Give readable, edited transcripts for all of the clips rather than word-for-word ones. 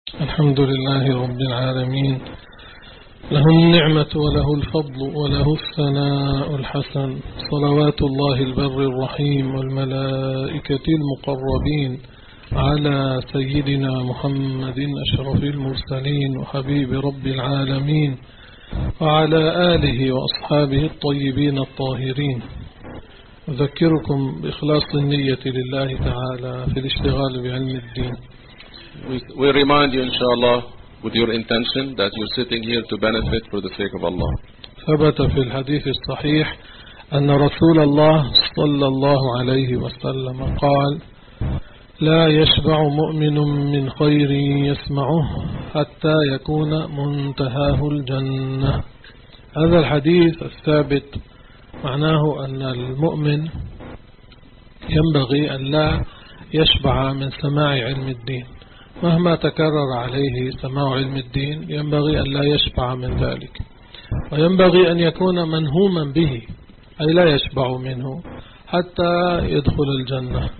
الحمد لله رب العالمين، له النعمة وله الفضل وله الثناء الحسن، صلوات الله البر الرحيم والملائكة المقربين على سيدنا محمد أشرف المرسلين وحبيب رب العالمين وعلى آله وأصحابه الطيبين الطاهرين. أذكركم بإخلاص النية لله تعالى في الاشتغال بعلم الدين. We remind you, inshallah, with your intention that you're sitting here to benefit for the sake of Allah. ثبت في الحديث الصحيح أن رسول الله صلى الله عليه وسلم قال: لا يشبع مؤمن من خير يسمعه حتى يكون منتهاه الجنة. هذا الحديث الثابت معناه أن المؤمن ينبغي أن لا يشبع من سماع علم الدين، مهما تكرر عليه سماع علم الدين ينبغي أن لا يشبع من ذلك، وينبغي أن يكون منهوما به، أي لا يشبع منه حتى يدخل الجنة.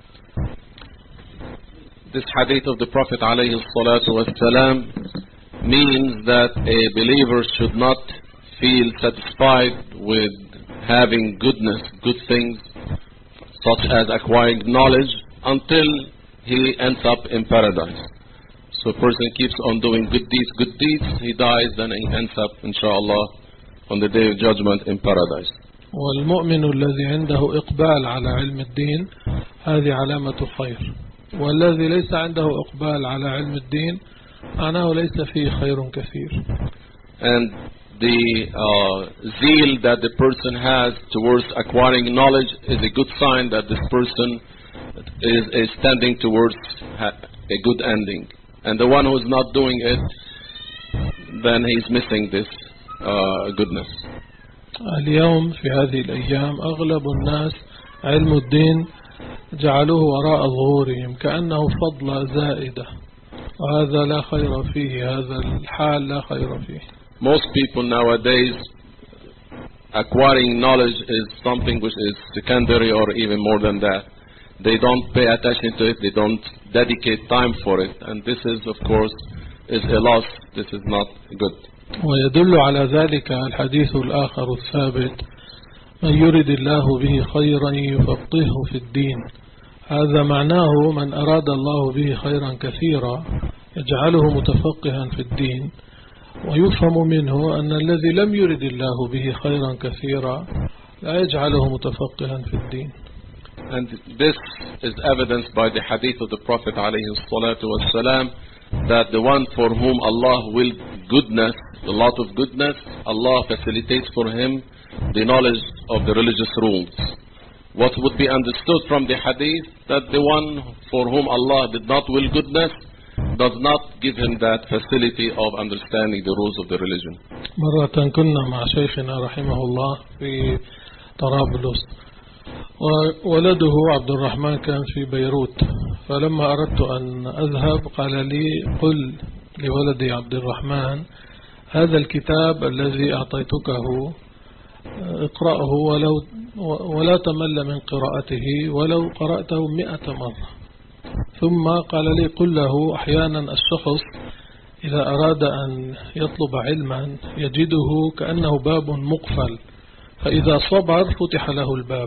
This hadith of the Prophet alayhi salatu wasalam means that a believer should not feel satisfied with having goodness, good things, such as acquiring knowledge, until he ends up in paradise. So a person keeps on doing good deeds, he dies, then he ends up, inshallah, on the day of judgment in paradise. والمؤمن الذي عنده إقبال على علم الدين هذه علامة خير، والذي ليس عنده إقبال على علم الدين معناه ليس فيه خير كثير. And the zeal that the person has towards acquiring knowledge is a good sign that this person is standing towards a good ending. And the one who is not doing it, then he is missing this goodness. اليوم في هذه الأيام أغلب الناس علم الدين جعلوه وراء ظهورهم كأنه فضل زائدة، وهذا لا خير فيه، هذا الحال لا خير فيه. Most people nowadays, acquiring knowledge is something which is secondary or even more than that. They don't pay attention to it, they don't dedicate time for it, and this is, of course, is a loss. This is not good. ويدل على ذلك الحديث الآخر الثابت: من يرد الله به خيرا يفقهه في الدين. هذا معناه من أراد الله به خيرا كثيرا يجعله متفقها في الدين، ويفهم منه أن الذي لم يرد الله به خيرا كثيرا لا يجعله متفقها في الدين. And this is evidenced by the hadith of the Prophet alayhi salatu wasalam, that the one for whom Allah willed goodness, a lot of goodness, Allah facilitates for him the knowledge of the religious rules. What would be understood from the hadith, that the one for whom Allah did not will goodness does not give him that facility of understanding the rules of the religion. مرة كنا مع شيخنا رحمه الله في طرابلس، وولده عبد الرحمن كان في بيروت، فلما أردت أن أذهب قال لي: قل لولدي عبد الرحمن هذا الكتاب الذي أعطيتكه اقرأه ولا تمل من قراءته ولو قرأته 100 مرة. ثم قال لي: قل له أحيانا الشخص إذا أراد أن يطلب علما يجده كأنه باب مقفل، فإذا صبر فتح له الباب.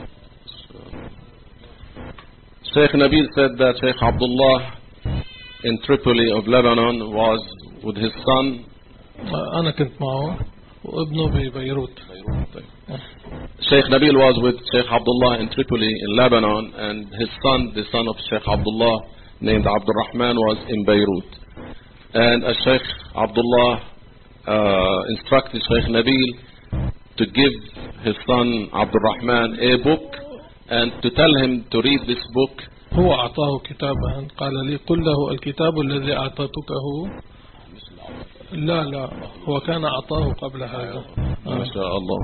Sheikh Nabil said that Sheikh Abdullah in Tripoli of Lebanon was with his son. أنا كنت معه وابنه ببيروت. Sheikh Nabil was with Sheikh Abdullah in Tripoli in Lebanon, and his son, the son of Sheikh Abdullah, named Abdul Rahman, was in Beirut. And Sheikh Abdullah instructed Sheikh Nabil to give his son Abdul Rahman a book and to tell him to read this book. هو أعطاه كتابا، قال لي: قل له الكتاب الذي أعطيتكه. لا هو كان أعطاه قبل هذا. ما شاء الله.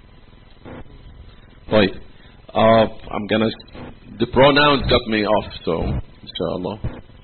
طيب, I'm gonna. The pronouns got me off, so inshallah.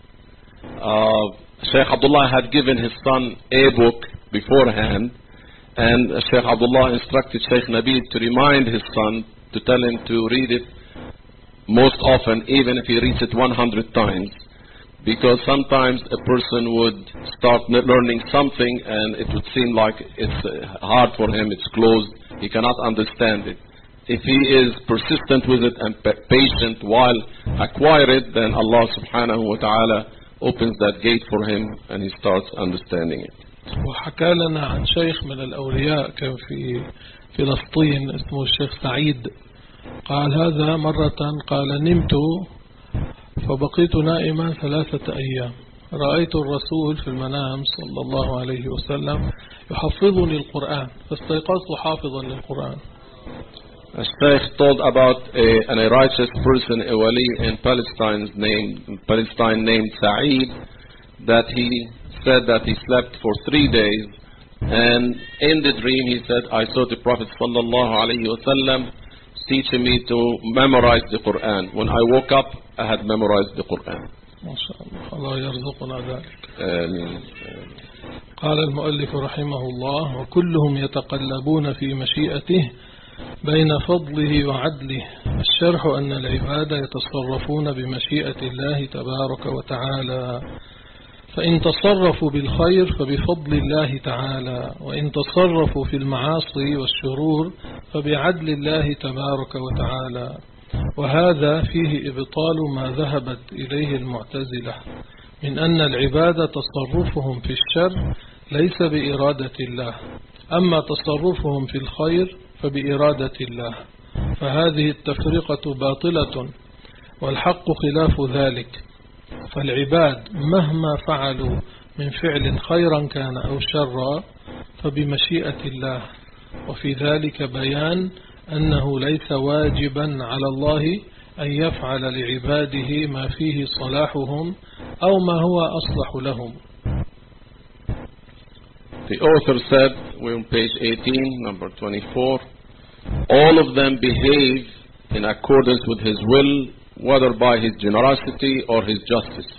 Sheikh Abdullah had given his son a book beforehand, and Sheikh Abdullah instructed Sheikh Nabil to remind his son, to tell him to read it most often, even if he reads it 100 times. because sometimes a person would start learning something and it would seem like it's hard for him, it's closed, he cannot understand it. If he is persistent with it and patient while acquire it, then Allah subhanahu wa ta'ala opens that gate for him and he starts understanding it. وحكى لنا عن شيخ من الأولياء كان في فلسطين اسمه الشيخ سعيد، قال هذا مرة قال نمت فبقيت نائما 3 أيام، رأيت الرسول في المنام صلى الله عليه وسلم يحفظني القرآن فاستيقظت حافظا للقرآن. A sheikh told about a righteous person, a wali in Palestine named Sa'id, that he said that he slept for 3 days, and in the dream he said, I saw the Prophet sallallahu alaihi wasallam teaching me to memorize the Quran. When I woke up, I had memorized the Quran. ما شاء الله، الله يرزقنا ذلك. آمين. قال المؤلف رحمه الله: وكلهم يتقلبون في مشيئته بين فضله وعدله. الشرح أن العباد يتصرفون بمشيئة الله تبارك وتعالى، فإن تصرفوا بالخير فبفضل الله تعالى، وإن تصرفوا في المعاصي والشرور فبعدل الله تبارك وتعالى. وهذا فيه إبطال ما ذهبت إليه المعتزلة من أن العباد تصرفهم في الشر ليس بإرادة الله، أما تصرفهم في الخير فبإرادة الله، فهذه التفرقة باطلة والحق خلاف ذلك. فالعباد مهما فعلوا من فعل خيرا كان أو شرا فبمشيئة الله، وفي ذلك بيان أنه ليس واجبا على الله أن يفعل لعباده ما فيه صلاحهم أو ما هو أصلح لهم. The author said, we're on page 18, number 24, all of them behave in accordance with his will, whether by his generosity or his justice.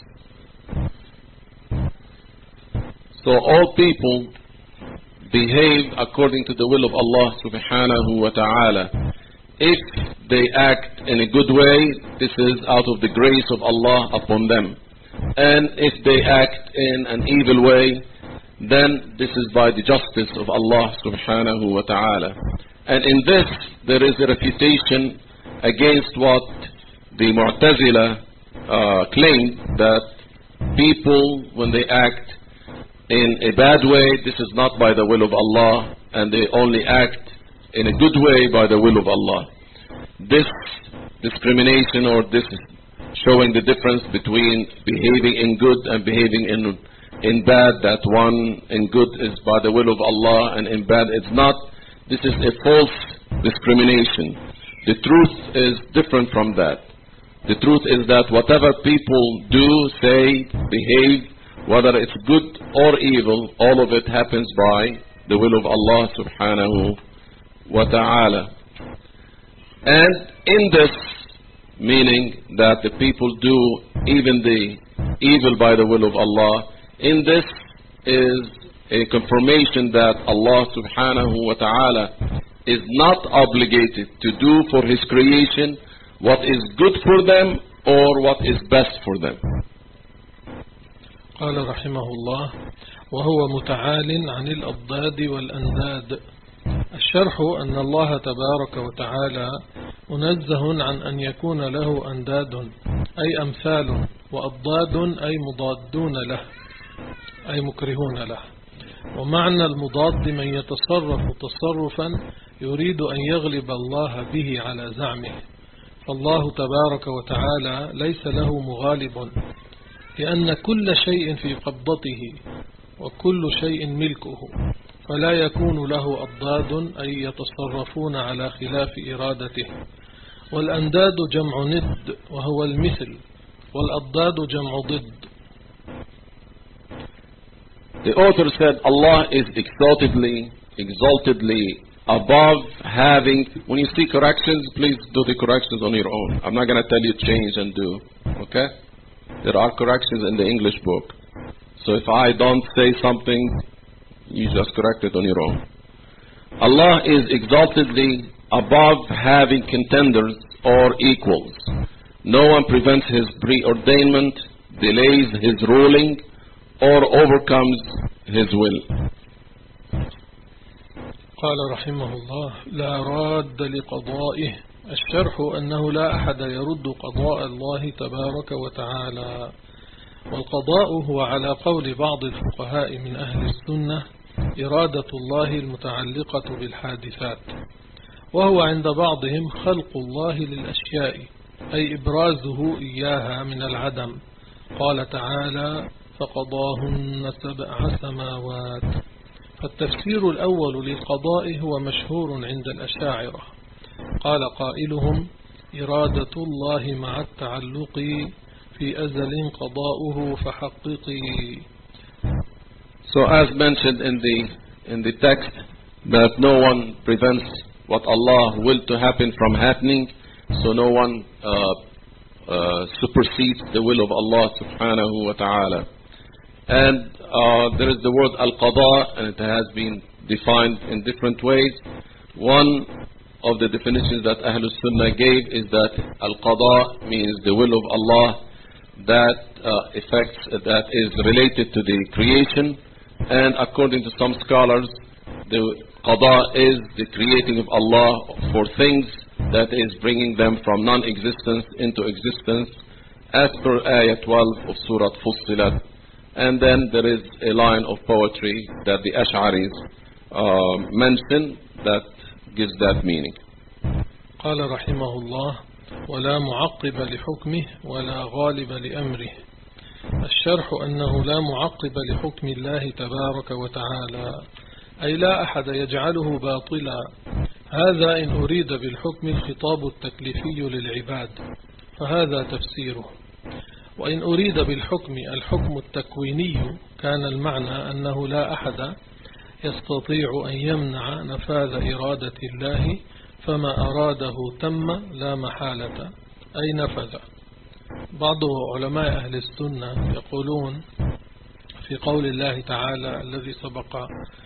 So all people behave according to the will of Allah subhanahu wa ta'ala. If they act in a good way, this is out of the grace of Allah upon them. And if they act in an evil way, then this is by the justice of Allah subhanahu wa ta'ala. And in this, there is a refutation against what the Mu'tazila claimed, that people, when they act in a bad way, this is not by the will of Allah, and they only act in a good way by the will of Allah. This discrimination, or this showing the difference between behaving in good and behaving in bad, that one in good is by the will of Allah and in bad it's not, this is a false discrimination. The truth is different from that. The truth is that whatever people do, say, behave, whether it's good or evil, all of it happens by the will of Allah subhanahu wa ta'ala. And in this, meaning that the people do even the evil by the will of Allah, in this is a confirmation that Allah subhanahu wa ta'ala is not obligated to do for His creation what is good for them or what is best for them. قال رحمه الله: وهو متعال عن الأضداد والأنداد. الشرح أن الله تبارك وتعالى منزه عن أن يكون له أنداد أي أمثال، وأضداد أي مضادون له أي مكرهون له. ومعنى المضاد من يتصرف تصرفا يريد أن يغلب الله به على زعمه، فالله تبارك وتعالى ليس له مغالب، لأن كل شيء في قبضته وكل شيء ملكه، فلا يكون له أضداد أي يتصرفون على خلاف إرادته. والأنداد جمع ند وهو المثل، والأضداد جمع ضد. The author said Allah is exaltedly above having, when you see corrections, please do the corrections on your own. I'm not going to tell you change and do, okay? There are corrections in the English book. So if I don't say something, you just correct it on your own. Allah is exaltedly above having contenders or equals. No one prevents His preordainment delays His ruling or overcomes His will. قال رحمه الله: لا راد لقضائه. الشرح أنه لا أحد يرد قضاء الله تبارك وتعالى. والقضاء هو على قول بعض الفقهاء من أهل السنة إرادة الله المتعلقة بالحادثات، وهو عند بعضهم خلق الله للأشياء، أي إبرازه إياها من العدم. قال تعالى: فقضاهن 7 سماوات. فالتفسير الأول للقضاء هو مشهور عند الأشاعرة. قال قائلهم: إرادة الله مع التعلق في أزل قضاؤه فحققي. So as mentioned in the text, that no one prevents what Allah willed to happen from happening, so no one supersedes the will of Allah subhanahu wa ta'ala. And there is the word al-qada, and it has been defined in different ways. One of the definitions that Ahlul Sunnah gave is that al-qada means the will of Allah that that is related to the creation. And according to some scholars, the qada is the creating of Allah for things that is bringing them from non-existence into existence, as per ayah 12 of Surah Fussilat. And then there is a line of poetry that the Ash'aris mention that gives that meaning. قال رحمه الله: ولا معقب لحكمه ولا غالب لأمره. الشرح أنه لا معقب لحكم الله تبارك وتعالى، أي لا أحد يجعله باطلا. هذا إن أريد بالحكم الخطاب التكليفي للعباد، فهذا تفسيره. وإن أريد بالحكم الحكم التكويني، كان المعنى أنه لا أحد يستطيع أن يمنع نفاذ إرادة الله، فما أراده تم لا محالة، أي نفذ. بعض علماء أهل السنة يقولون في قول الله تعالى الذي سبق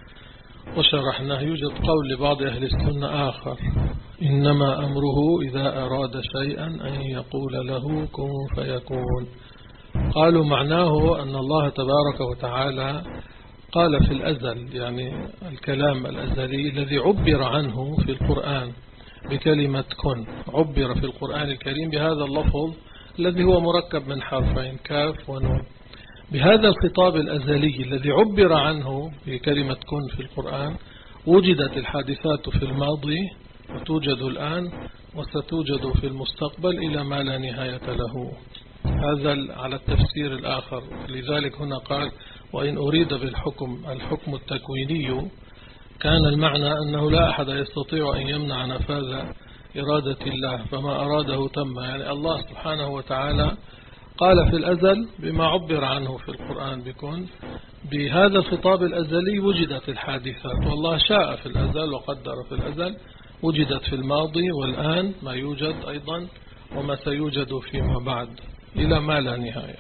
وشرحناه، يوجد قول لبعض أهل السنة آخر: إنما أمره إذا أراد شيئا أن يقول له كن فيكون. قالوا معناه أن الله تبارك وتعالى قال في الأزل، يعني الكلام الأزلي الذي عبر عنه في القرآن بكلمة كن، عبر في القرآن الكريم بهذا اللفظ الذي هو مركب من حرفين كاف ونون. بهذا الخطاب الأزلي الذي عبر عنه بكلمة كن في القرآن، وجدت الحادثات في الماضي وتوجد الآن وستوجد في المستقبل إلى ما لا نهاية له. هذا على التفسير الآخر. لذلك هنا قال: وإن أريد بالحكم الحكم التكويني، كان المعنى أنه لا أحد يستطيع أن يمنع نفاذ إرادة الله، فما أراده تم. يعني الله سبحانه وتعالى قال في الأزل بما عبر عنه في القرآن بكون، بهذا الخطاب الأزلي وجدت الحادثات، والله شاء في الأزل وقدر في الأزل، وجدت في الماضي والآن ما يوجد أيضا وما سيوجد فيما بعد إلى ما لا نهاية.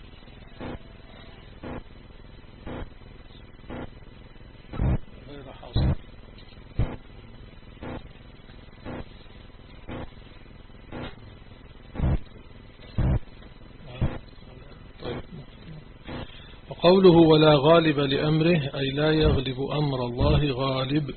قوله ولا غالب لأمره، أي لا يغلب أمر الله غالب.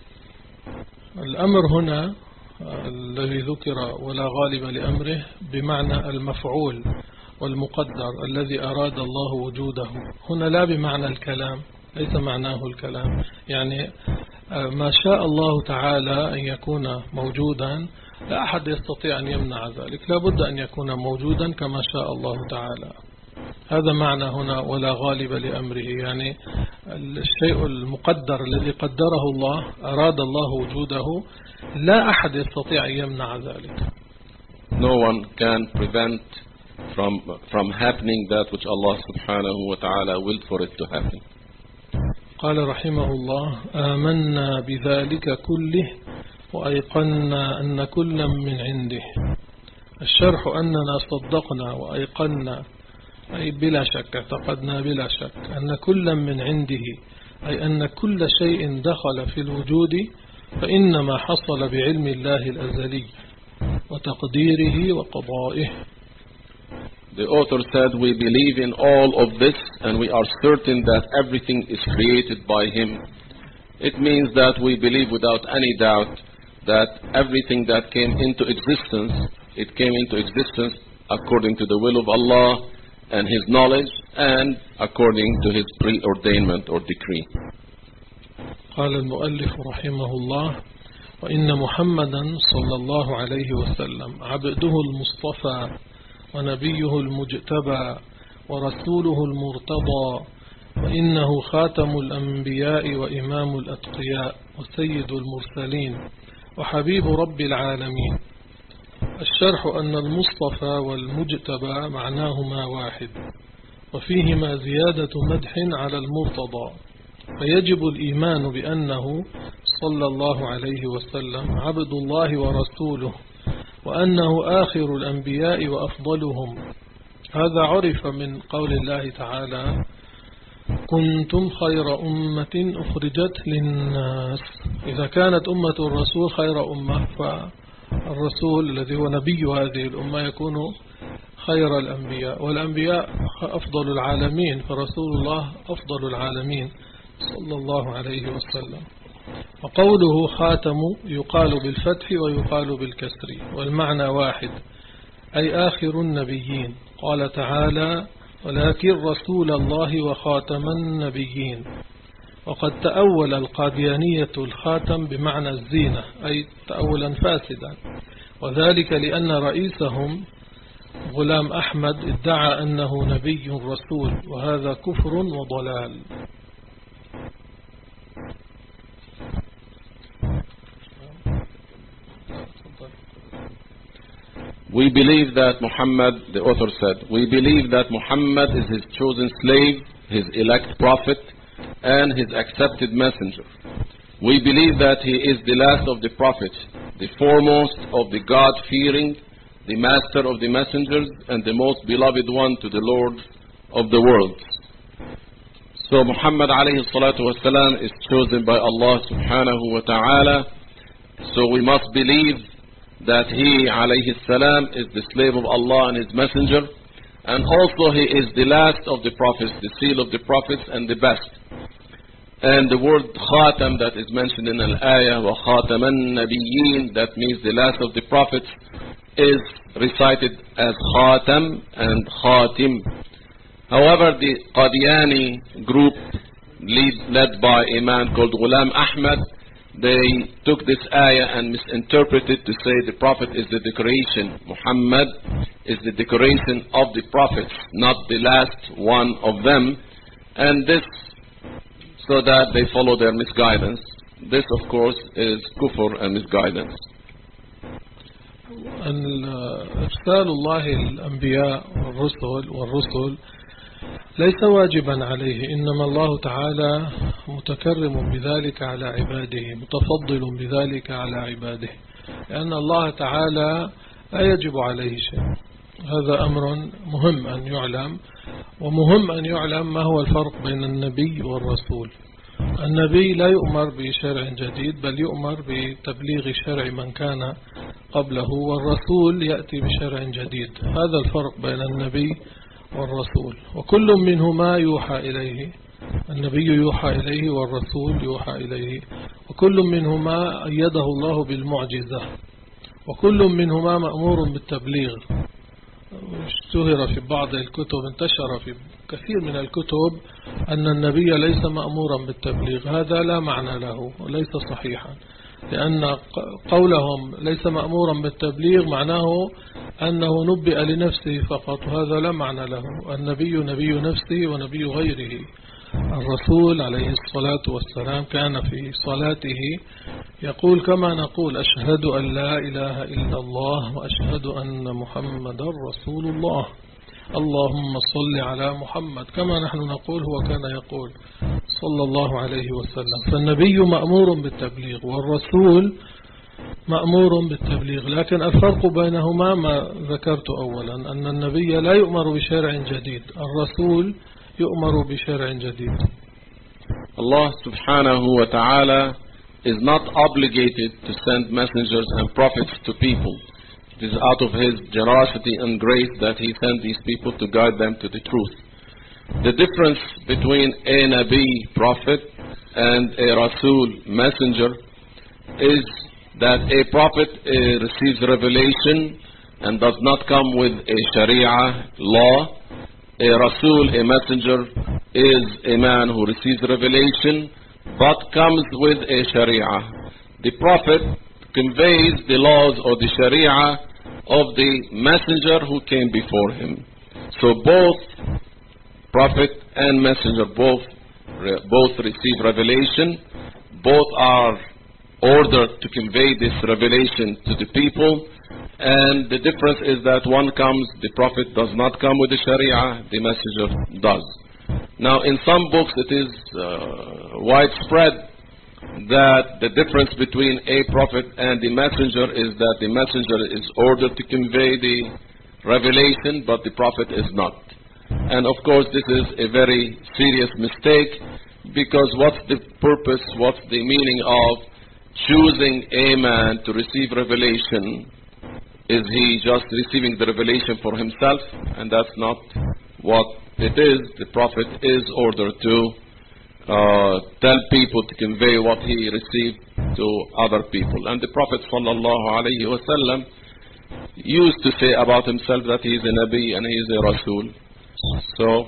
الأمر هنا الذي ذكر ولا غالب لأمره بمعنى المفعول والمقدر الذي أراد الله وجوده هنا، لا بمعنى الكلام، ليس معناه الكلام. يعني ما شاء الله تعالى أن يكون موجودا لا أحد يستطيع أن يمنع ذلك، لا بد أن يكون موجودا كما شاء الله تعالى. هذا معنى هنا ولا غالب لأمره، يعني الشيء المقدر الذي قدره الله أراد الله وجوده، لا أحد يستطيع أن يمنع ذلك. No one can prevent from happening that which Allah subhanahu wa ta'ala willed for it to happen. قال رحمه الله: آمنا بذلك كله وأيقنا أن كلا من عنده. الشرح أننا صدقنا وأيقنا، أي بلا شك، اعتقدنا بلا شك أن كلا من عنده، أي أن كل شيء دخل في الوجود فإنما حصل بعلم الله الأزلي وتقديره وقضائه. the author said, we believe in all of this and we are certain that everything is created by him. It means that we believe without any doubt that everything that came into existence, it came into existence according to the will of Allah and his knowledge and according to his preordainment or decree. قال المؤلف رحمه الله: وإن محمدا صلى الله عليه وسلم عبده المصطفى ونبيه المجتبى ورسوله المرتضى، وإنه خاتم الأنبياء وإمام الأتقياء وسيد المرسلين وحبيب رب العالمين. الشرح أن المصطفى والمجتبى معناهما واحد، وفيهما زيادة مدح على المرتضى، فيجب الإيمان بأنه صلى الله عليه وسلم عبد الله ورسوله، وأنه آخر الأنبياء وأفضلهم. هذا عرف من قول الله تعالى: كنتم خير أمة أخرجت للناس. إذا كانت أمة الرسول خير أمة، فالرسول الذي هو نبي هذه الأمة يكون خير الأنبياء، والأنبياء أفضل العالمين، فرسول الله أفضل العالمين صلى الله عليه وسلم. وقوله خاتم يقال بالفتح ويقال بالكسر، والمعنى واحد، أي آخر النبيين. قال تعالى: ولكن رسول الله وخاتم النبيين. وقد تأول القاديانية الخاتم بمعنى الزينة، أي تأولا فاسدا، وذلك لأن رئيسهم غلام أحمد ادعى أنه نبي رسول، وهذا كفر وضلال. We believe that Muhammad, the author said, we believe that Muhammad is his chosen slave, his elect prophet, and his accepted messenger. We believe that he is the last of the prophets, the foremost of the God-fearing, the master of the messengers, and the most beloved one to the Lord of the worlds. So Muhammad alayhi salatu wasalam is chosen by Allah subhanahu wa ta'ala. So we must believe that he alayhi salam is the slave of Allah and his messenger, and also he is the last of the prophets, the seal of the prophets, and the best. And the word khatam that is mentioned in al-ayah, wa khataman nabiyyin, that means the last of the prophets, is recited as khatam and khatim. However, the Qadiani group led by a man called Ghulam Ahmad, they took this ayah and misinterpreted to say the prophet is the decoration. Muhammad is the decoration of the prophets, not the last one of them. And this, so that they follow their misguidance. This, of course, is kufr and misguidance. إرسال الله الأنبياء والرسل ليس واجبا عليه، إنما الله تعالى متكرم بذلك على عباده، متفضل بذلك على عباده، لأن الله تعالى لا يجب عليه شيء. هذا أمر مهم أن يعلم، ومهم أن يعلم ما هو الفرق بين النبي والرسول. النبي لا يؤمر بشرع جديد، بل يؤمر بتبليغ شرع من كان قبله، والرسول يأتي بشرع جديد. هذا الفرق بين النبي والرسول، وكل منهما يوحى إليه. النبي يوحى إليه والرسول يوحى إليه، وكل منهما أيده الله بالمعجزة، وكل منهما مأمور بالتبليغ. اشتهر في بعض الكتب، انتشر في كثير من الكتب أن النبي ليس مأمورا بالتبليغ. هذا لا معنى له وليس صحيحا، لأن قولهم ليس مأمورا بالتبليغ معناه أنه نبئ لنفسه فقط، وهذا لا معنى له. النبي نبي نفسه ونبي غيره. الرسول عليه الصلاة والسلام كان في صلاته يقول كما نقول: أشهد أن لا إله إلا الله وأشهد أن محمد رسول الله، اللهم صل على محمد، كما نحن نقول هو كان يقول صلى الله عليه وسلم. فالنبي مأمور بالتبليغ والرسول مأمور بالتبليغ، لكن الفرق بينهما ما ذكرت أولا، أن النبي لا يؤمر بشرع جديد، الرسول يؤمر بشرع جديد. Allah subhanahu wa ta'ala is not obligated to send messengers and prophets to people. It is out of His generosity and grace that He sent these people to guide them to the truth. The difference between a Nabi, prophet, and a Rasul, messenger, is that a prophet receives revelation and does not come with a Sharia law. A Rasul, a messenger, is a man who receives revelation but comes with a Sharia. The prophet conveys the laws or the Sharia of the messenger who came before him. So both prophet and messenger both receive revelation, both are ordered to convey this revelation to the people, and the difference is that one comes, the prophet does not come with the Sharia, the messenger does. Now in some books it is widespread that the difference between a prophet and the messenger is that the messenger is ordered to convey the revelation, but the prophet is not. And of course this is a very serious mistake, because what's the purpose, what's the meaning of choosing a man to receive revelation? Is he just receiving the revelation for himself? And that's not what it is. The prophet is ordered to tell people, to convey what he received to other people. And the Prophet ﷺ used to say about himself that he is a Nabi and he is a Rasul. So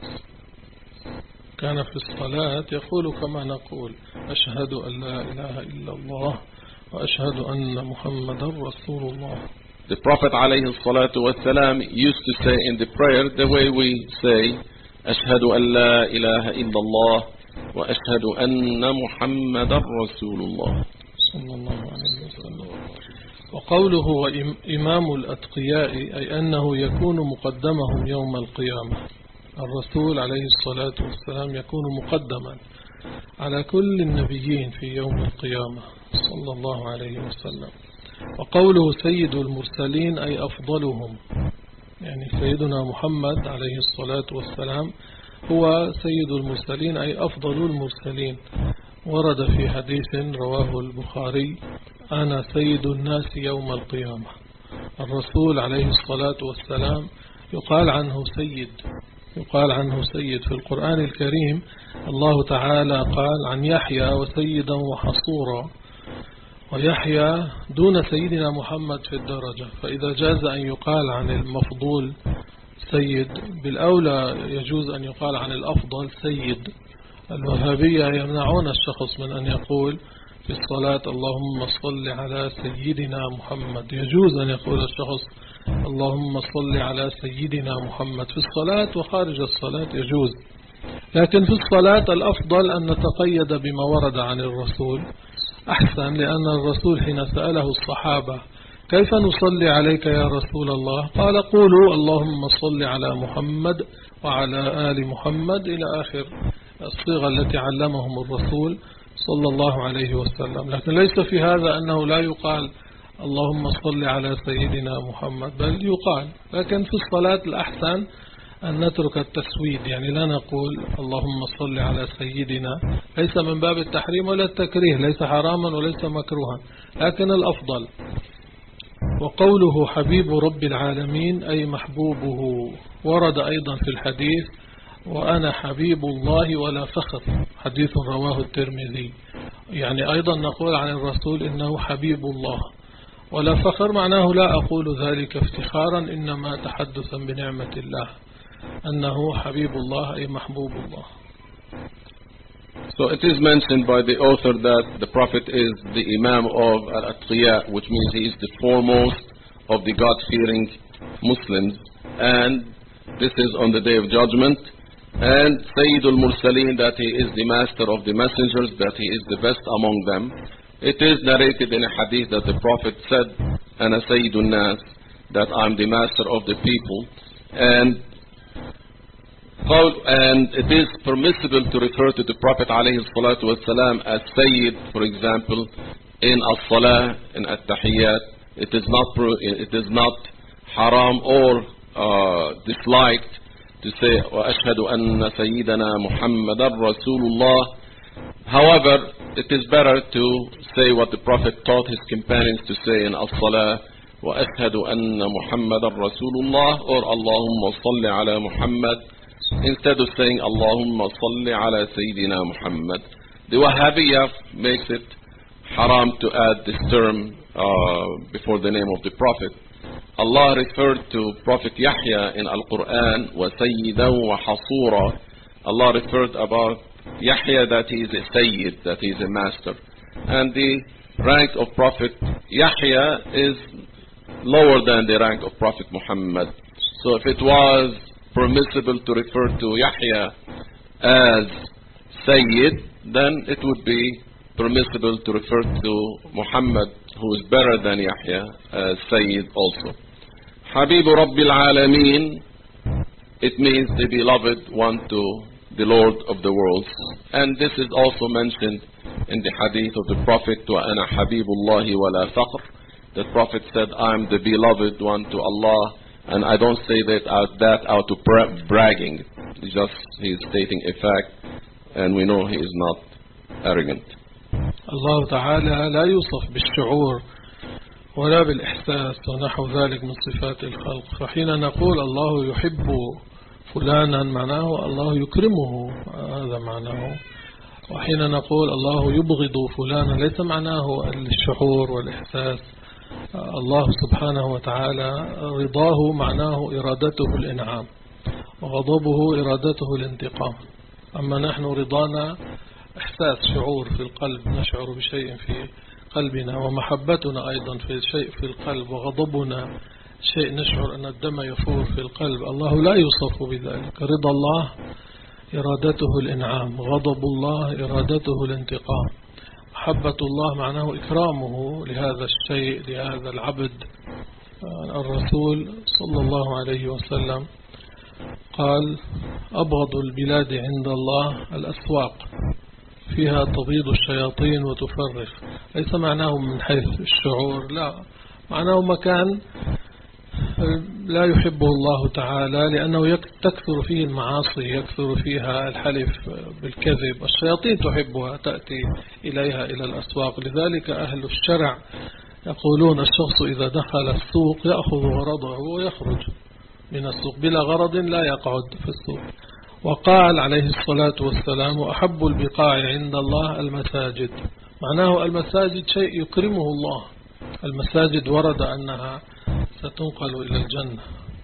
كان في الصلاة يقول كما نقول أشهد أن لا إله إلا الله وأشهد أن محمدا رسول الله. The Prophet ﷺ used to say in the prayer the way we say أشهد أن لا إله إلا الله وأشهد أن محمدا رسول الله صلى الله عليه وسلم. وقوله وإمام الأتقياء أي أنه يكون مقدمهم يوم القيامة. الرسول عليه الصلاة والسلام يكون مقدما على كل النبيين في يوم القيامة صلى الله عليه وسلم. وقوله سيد المرسلين أي أفضلهم، يعني سيدنا محمد عليه الصلاة والسلام هو سيد المرسلين أي أفضل المرسلين. ورد في حديث رواه البخاري أنا سيد الناس يوم القيامة. الرسول عليه الصلاة والسلام يقال عنه سيد في القرآن الكريم. الله تعالى قال عن يحيى وسيدا وحصورا، ويحيى دون سيدنا محمد في الدرجة، فإذا جاز أن يقال عن المفضول سيد بالأولى يجوز أن يقال عن الأفضل سيد. الوهابية يمنعون الشخص من أن يقول في الصلاة اللهم صل على سيدنا محمد. يجوز أن يقول الشخص اللهم صل على سيدنا محمد في الصلاة، وخارج الصلاة يجوز، لكن في الصلاة الأفضل أن نتقيد بما ورد عن الرسول أحسن، لأن الرسول حين سأله الصحابة كيف نصلي عليك يا رسول الله قال قولوا اللهم صل على محمد وعلى آل محمد إلى آخر الصيغة التي علمهم الرسول صلى الله عليه وسلم. لكن ليس في هذا أنه لا يقال اللهم صل على سيدنا محمد، بل يقال، لكن في الصلاة الأحسن أن نترك التسويد، يعني لا نقول اللهم صل على سيدنا، ليس من باب التحريم ولا التكريه، ليس حراما وليس مكروها، لكن الأفضل. وقوله حبيب رب العالمين أي محبوبه، ورد أيضا في الحديث وأنا حبيب الله ولا فخر، حديث رواه الترمذي. يعني أيضا نقول عن الرسول إنه حبيب الله ولا فخر، معناه لا أقول ذلك افتخارا، إنما تحدثا بنعمة الله أنه حبيب الله أي محبوب الله. So it is mentioned by the author that the Prophet is the Imam of Al-Atqiya, which means he is the foremost of the God-fearing Muslims, and this is on the Day of Judgment. And Sayyidul Mursaleen, that he is the master of the messengers, that he is the best among them. It is narrated in a hadith that the Prophet said, Ana Sayyidun Nas, that I'm the master of the people. And it is permissible to refer to the Prophet ﷺ as Sayyid, for example, in As-Salah, in At-Tahiyyat. It is not haram or disliked to say وَأَشْهَدُ أَنَّ سَيِّدَنَا مُحَمَّدًا رَسُولُ اللَّهِ. However, it is better to say what the Prophet taught his companions to say in As-Salah, وأشهد أن محمد رسول الله, or اللهم صل على محمد, instead of saying اللهم صل على سيدنا محمد. The Wahhabiyya makes it haram to add this term before the name of the Prophet. Allah referred to Prophet Yahya in Al-Quran, وَسَيِّدًا وَحَصُورًا. Allah referred about Yahya that he is a Sayyid, that he is a master. And the rank of Prophet Yahya is lower than the rank of Prophet Muhammad. So if it was permissible to refer to Yahya as Sayyid, then it would be permissible to refer to Muhammad, who is better than Yahya, as Sayyid also. Habibu Rabbil Alameen, it means the beloved one to the Lord of the worlds. And this is also mentioned in the hadith of the Prophet, وَأَنَا حَبِيبُ اللَّهِ وَلَا فَقْرٍ. The Prophet said, I am the beloved one to Allah, and I don't say that out of bragging. He is stating a fact, and we know he is not arrogant. الله تعالى لا يوصف بالشعور ولا بالإحساس ونحو ذلك من صفات الخلق. فحين نقول الله يحب فلانا معناه الله يكرمه، هذا معناه. وحين نقول الله يبغض فلانا ليس معناه الشعور والإحساس. الله سبحانه وتعالى رضاه معناه إرادته الإنعام، وغضبه إرادته الانتقام. أما نحن رضانا إحساس، شعور في القلب، نشعر بشيء في قلبنا، ومحبتنا أيضا في شيء في القلب، وغضبنا شيء نشعر أن الدم يفور في القلب. الله لا يوصف بذلك. رضا الله إرادته الإنعام، غضب الله إرادته الانتقام. محبة الله معناه إكرامه لهذا الشيء، لهذا العبد. الرسول صلى الله عليه وسلم قال أبغض البلاد عند الله الأسواق فيها تبيض الشياطين وتفرخ. ليس معناه من حيث الشعور، لا، معناه مكان لا يحبه الله تعالى، لأنه تكثر فيه المعاصي، يكثر فيها الحلف بالكذب. الشياطين تحبها، تأتي إليها إلى الأسواق. لذلك أهل الشرع يقولون الشخص إذا دخل السوق يأخذ غرضه ويخرج من السوق، بلا غرض لا يقعد في السوق. وقال عليه الصلاة والسلام أحب البقاع عند الله المساجد. معناه المساجد شيء يكرمه الله. المساجد ورد أنها ستنقل إلى الجنة.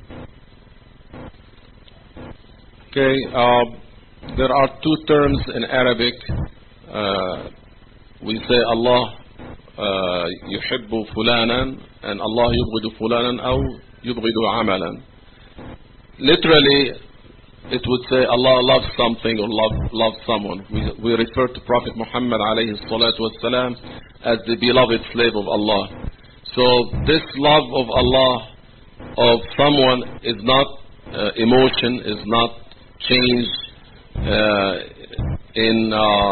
Okay, there are two terms in Arabic. We say Allah يحب فلانا and Allah يبغض فلانا أو يبغض عملا. Literally, it would say Allah loves something or loves someone. We refer to Prophet Muhammad alayhi salatu wasalam as the beloved slave of Allah. So this love of Allah of someone is not emotion, is not changed in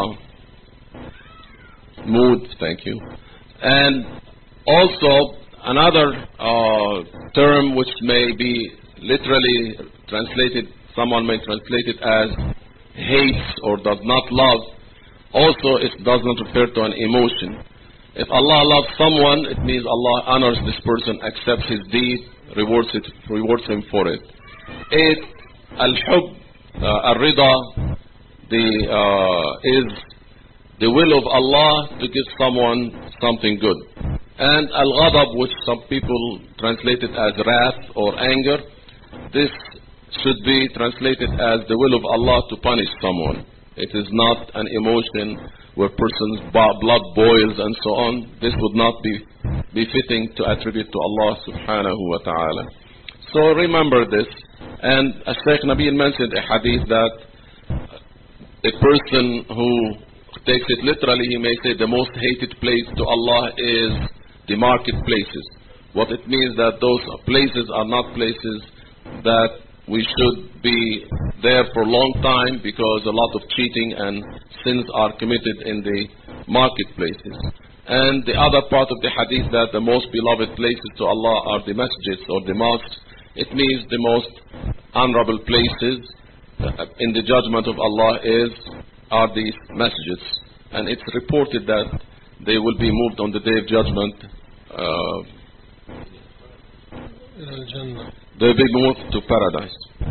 mood. Thank you. And also another term which may be literally translated, someone may translate it as hates or does not love. Also, it does not refer to an emotion. If Allah loves someone, it means Allah honors this person, accepts his deed, rewards him for it. Al-Hub, Al-Rida, is the will of Allah to give someone something good. And Al-Ghadab, which some people translate it as wrath or anger, this should be translated as the will of Allah to punish someone. It is not an emotion where person's blood boils and so on. This would not be befitting to attribute to Allah subhanahu wa ta'ala. So remember this. And as Shaykh Nabil mentioned a hadith that a person who takes it literally, he may say the most hated place to Allah is the marketplaces. What it means that those places are not places that we should be there for a long time, because a lot of cheating and sins are committed in the marketplaces. And the other part of the hadith that the most beloved places to Allah are the masjids or the mosques. It means the most honorable places in the judgment of Allah are these masjids. And it's reported that they will be moved on the day of judgment إلى الجنة. They will be moved to paradise.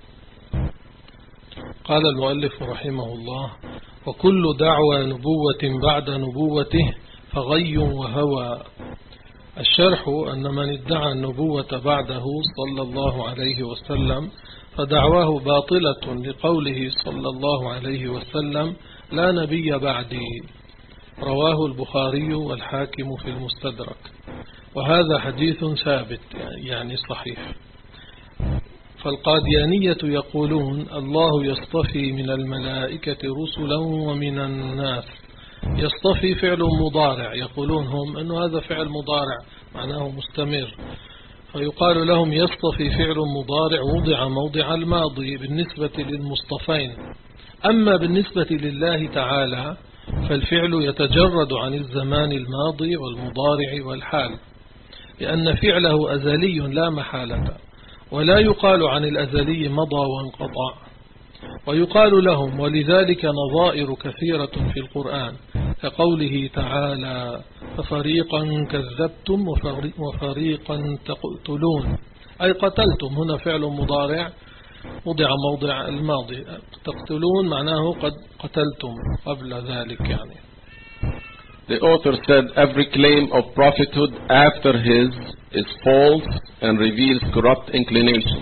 قال المؤلف رحمه الله: وكل دعوى نبوة بعد نبوته فغي وهوى. الشرح أن من ادعى النبوة بعده صلى الله عليه وسلم فدعواه باطلة لقوله صلى الله عليه وسلم: لا نبي بعدي. رواه البخاري والحاكم في المستدرك، وهذا حديث ثابت يعني صحيح. فالقاديانية يقولون: الله يصطفي من الملائكة رسلا ومن الناس. يصطفي فعل مضارع، يقولون هم أنه هذا فعل مضارع معناه مستمر، فيقال لهم يصطفي فعل مضارع وضع موضع الماضي بالنسبة للمصطفين. أما بالنسبة لله تعالى فالفعل يتجرد عن الزمان الماضي والمضارع والحال، لأن فعله أزلي لا محالة، ولا يقال عن الأزلي مضى وانقطع. ويقال لهم ولذلك نظائر كثيرة في القرآن، كقوله تعالى: ففريقا كذبتم وفريقا تقتلون، أي قتلتم هنا فعل مضارع وضع موضع الماضي، تقتلون معناه قد قتلتم قبل ذلك يعني. The author said every claim of prophethood after his is false and reveals corrupt inclinations.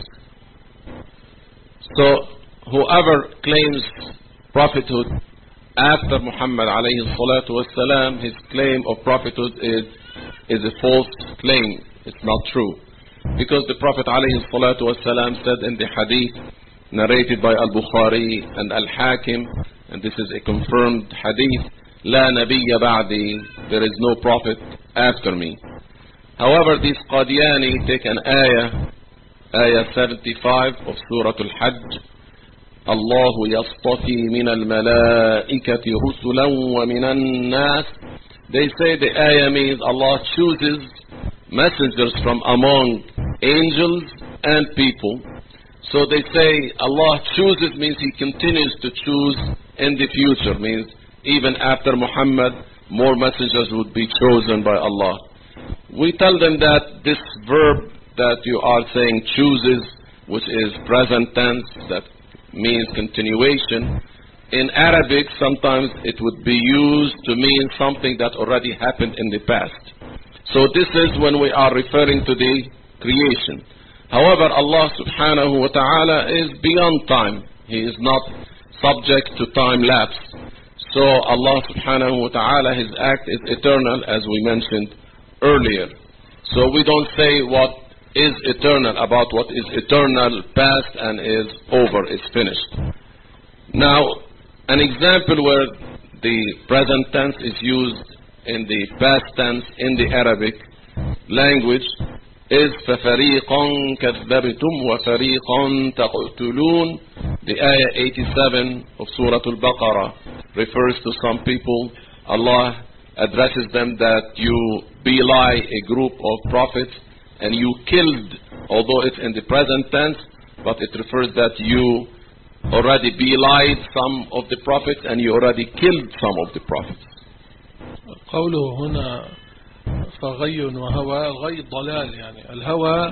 So whoever claims prophethood after Muhammad alayhi salatu wasalam, his claim of prophethood is a false claim. It's not true. Because the Prophet alayhi salatu wasalam said in the hadith narrated by Al-Bukhari and Al-Hakim, and this is a confirmed hadith, لا نبي بعدي, there is no prophet after me. However, these Qadiani take an ayah 75 of Surah Al-Hajj, الله يصطفي من الملائكة رسلا ومن الناس. They say the ayah means Allah chooses messengers from among angels and people. So they say Allah chooses means He continues to choose in the future, means even after Muhammad more messengers would be chosen by Allah. We tell them that this verb that you are saying chooses, which is present tense, that means continuation, in Arabic sometimes it would be used to mean something that already happened in the past. So this is when we are referring to the creation. However, Allah subhanahu wa ta'ala is beyond time. He is not subject to time lapse. So Allah subhanahu wa ta'ala, His act is eternal, as we mentioned earlier. So we don't say what is eternal about what is eternal, past and is over, is finished. Now, an example where the present tense is used in the past tense in the Arabic language is فَفَرِيقًا كَذَّبْتُمْ وَفَرِيقًا تَقْتُلُونَ. The ayah 87 of Surah Al-Baqarah refers to some people. Allah addresses them that you belie a group of prophets and you killed, although it's in the present tense, but it refers that you already belied some of the prophets and you already killed some of the prophets. قوله هنا فغي وهوى، غي ضلال، يعني الهوى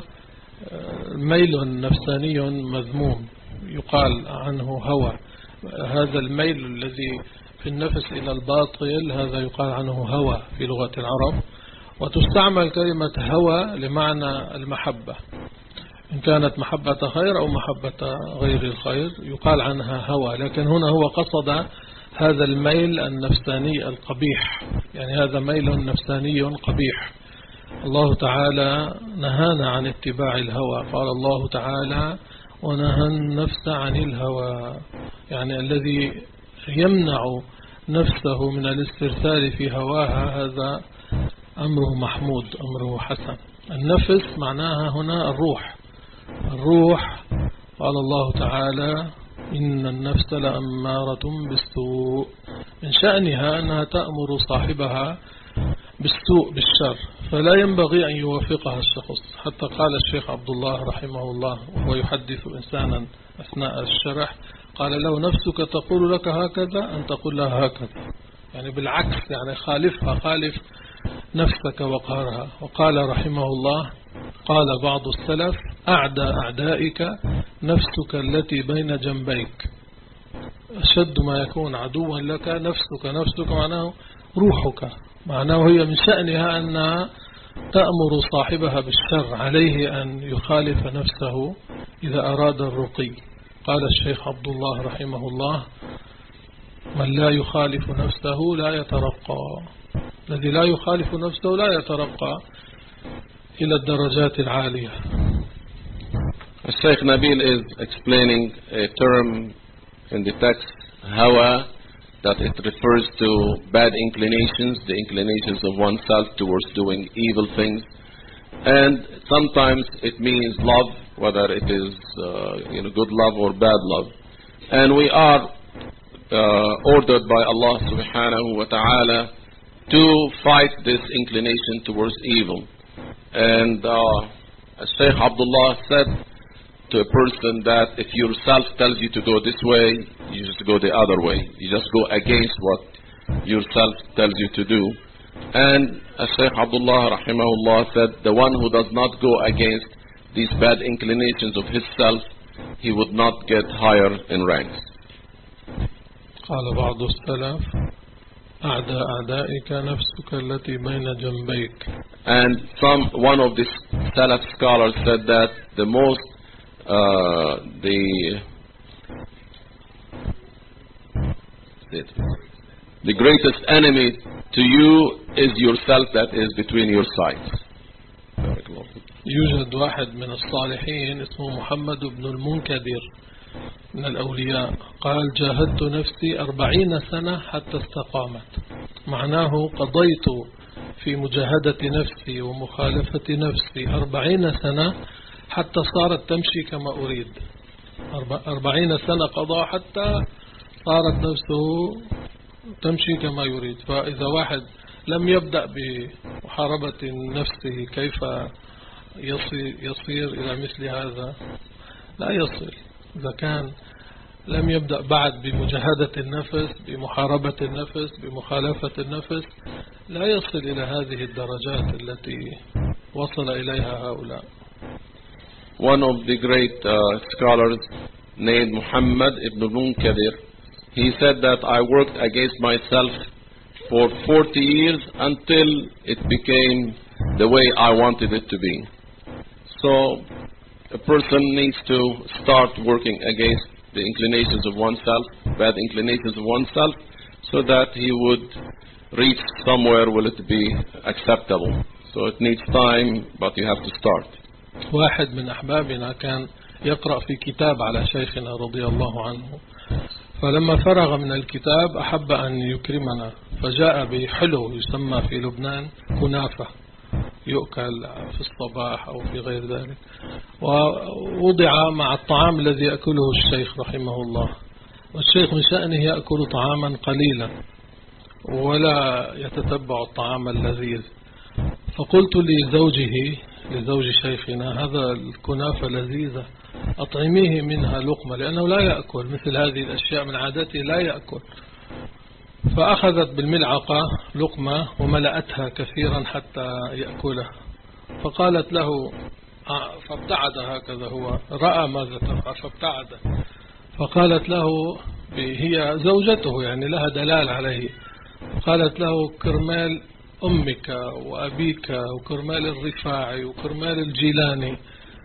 ميل نفساني مذموم يقال عنه هوى. هذا الميل الذي في النفس إلى الباطل هذا يقال عنه هوى في لغة العرب. وتستعمل كلمة هوى لمعنى المحبة، إن كانت محبة خير أو محبة غير الخير يقال عنها هوى. لكن هنا هو قصد هذا الميل النفساني القبيح، يعني هذا ميل نفساني قبيح. الله تعالى نهانا عن اتباع الهوى، قال الله تعالى: ونهى النفس عن الهوى، يعني الذي يمنع نفسه من الاسترسال في هواها هذا أمره محمود، أمره حسن. النفس معناها هنا الروح. الروح قال الله تعالى: إن النفس لأمارة بالسوء، من شأنها أنها تأمر صاحبها بالسوء بالشر، فلا ينبغي أن يوافقها الشخص. حتى قال الشيخ عبد الله رحمه الله وهو يحدث إنسانا أثناء الشرح، قال له: نفسك تقول لك هكذا أن تقول لها هكذا، يعني بالعكس، يعني خالفها، خالف نفسك وقهرها. وقال رحمه الله: قال بعض السلف: أعدى أعدائك نفسك التي بين جنبيك. أشد ما يكون عدوا لك نفسك معناه روحك، معناه هي من شأنها أنها تأمر صاحبها بالشر، عليه أن يخالف نفسه إذا أراد الرقي. قال الشيخ عبد الله رحمه الله: من لا يخالف نفسه لا يترقى. الذي لا يخالف نفسه لا يترقى إلى الدرجات العالية. Sheikh Nabil is explaining a term in the text, hawa, that it refers to bad inclinations, the inclinations of oneself towards doing evil things. And sometimes it means love, whether it is good love or bad love. And we are ordered by Allah subhanahu wa ta'ala to fight this inclination towards evil. And Shaykh Abdullah said to a person that if yourself tells you to go this way, you just go the other way. You just go against what yourself tells you to do. And Shaykh Abdullah rahimahullah said, the one who does not go against these bad inclinations of his self, he would not get higher in ranks. قال بعض السلف: أعدى أعدائك نفسك التي بين جنبيك. And one of the Salaf scholars said that the most the greatest enemy to you is yourself that is between your sides. يوجد واحد من الصالحين اسمه محمد بن المنكدر من الأولياء، قال: جاهدت نفسي 40 سنة حتى استقامت. معناه قضيت في مجاهدة نفسي ومخالفة نفسي 40 سنة حتى صارت تمشي كما أريد. 40 سنة قضى حتى صارت نفسه تمشي كما يريد. فإذا واحد لم يبدأ بمحاربة نفسه، كيف يصير إلى مثل هذا؟ لا يصل. إذا كان لم يبدأ بعد بمجاهدة النفس، بمحاربة النفس، بمخالفة النفس، لا يصل إلى هذه الدرجات التي وصل إليها هؤلاء. One of the great scholars named Muhammad ibn al-Munkadir, he said that I worked against myself for 40 years until it became the way I wanted it to be. So a person needs to start working against the inclinations of oneself, bad inclinations of oneself, so that he would reach somewhere will it be acceptable. So it needs time, but you have to start. واحد من أحبابنا كان يقرأ في كتاب على شيخنا رضي الله عنه، فلما فرغ من الكتاب أحب أن يكرمنا، فجاء بحلو يسمى في لبنان كنافة، يؤكل في الصباح أو في غير ذلك، ووضع مع الطعام الذي يأكله الشيخ رحمه الله. والشيخ من شأنه يأكل طعاما قليلا ولا يتتبع الطعام اللذيذ. فقلت لزوج شيخنا: هذا الكنافة لذيذة، أطعميه منها لقمة، لأنه لا يأكل مثل هذه الأشياء من عادته، لا يأكل. فأخذت بالملعقة لقمة وملأتها كثيرا حتى يأكلها، فقالت له، فابتعد هكذا، هو رأى ماذا تفعل فابتعد، فقالت له، هي زوجته يعني لها دلال عليه، قالت له: كرمال أمك وأبيك وكرمال الرفاعي وكرمال الجيلاني،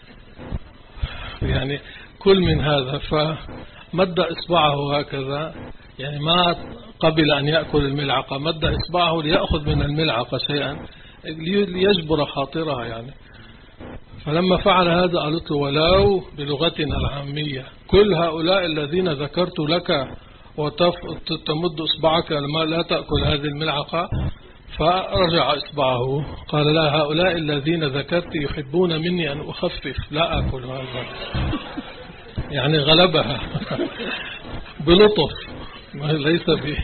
يعني كل من هذا. فمد إصبعه هكذا، يعني ما قبل أن يأكل الملعقة، مد إصبعه ليأخذ من الملعقة شيئا ليجبر خاطرها يعني. فلما فعل هذا قالت له: ولو بلغتنا العامية كل هؤلاء الذين ذكرت لك وتمد إصبعك لما لا تأكل هذه الملعقة؟ فرجع إصبعه قال: لا، هؤلاء الذين ذكرت يحبون مني أن أخفف، لا أكل هذا. يعني غلبها بلطف، ليس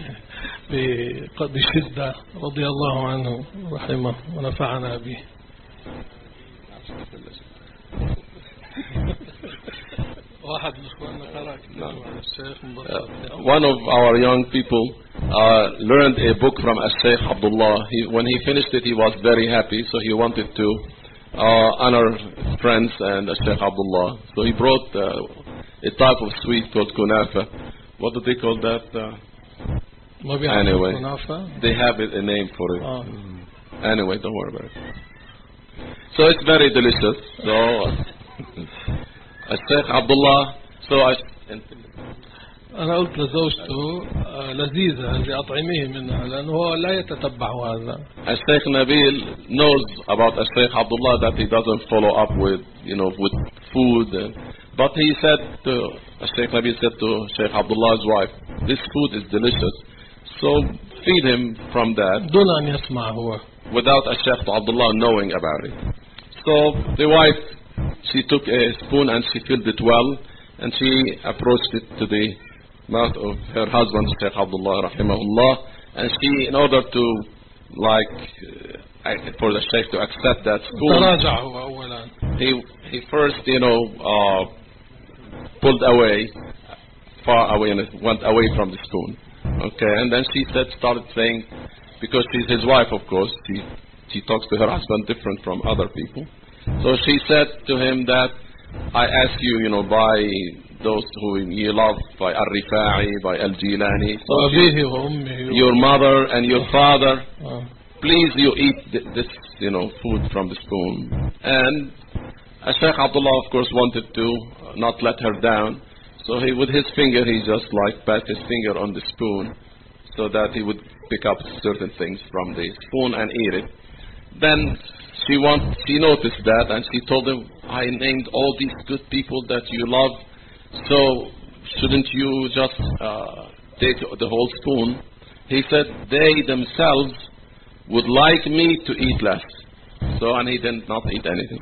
بشدة، رضي الله عنه رحمه ونفعنا به. One of our young people learned a book from Shaykh Abdullah. When he finished it, he was very happy, so he wanted to honor friends and Sheikh Abdullah. So he brought a type of sweet called kunafa. What do they call that? Anyway, they have a name for it. Anyway, don't worry about it. So it's very delicious. So Sheikh Abdullah, أنا قلت لزوجته لذيذة هذه أطعميه منها لأنه هو لا يتتبع هذا. Sheikh Nabil knows about Sheikh Abdullah that he doesn't follow up with food. But he said to Sheikh Nabil said to Sheikh Abdullah's wife, this food is delicious. So feed him from that. دون أن يسمع هو. Without Sheikh Abdullah knowing about it. So the wife, she took a spoon and she filled it well, and she approached it to the mouth of her husband, Sheikh Abdullah rahimahullah, and she, in order to for the Sheikh to accept that spoon, he first, pulled away, far away, and went away from the spoon. Okay, and then she started saying, because she's his wife, of course, she talks to her husband different from other people. So she said to him that, I ask you, by those who you love, by Al-Rifa'i, by Al-Jilani, your mother and your father, please you eat this, food from the spoon. And Sheikh Abdullah, of course, wanted to not let her down. So with his finger, he just passed his finger on the spoon so that he would pick up certain things from the spoon and eat it. Then she noticed that, and she told him, I named all these good people that you love, so shouldn't you just take the whole spoon? He said they themselves would like me to eat less. And he did not eat anything.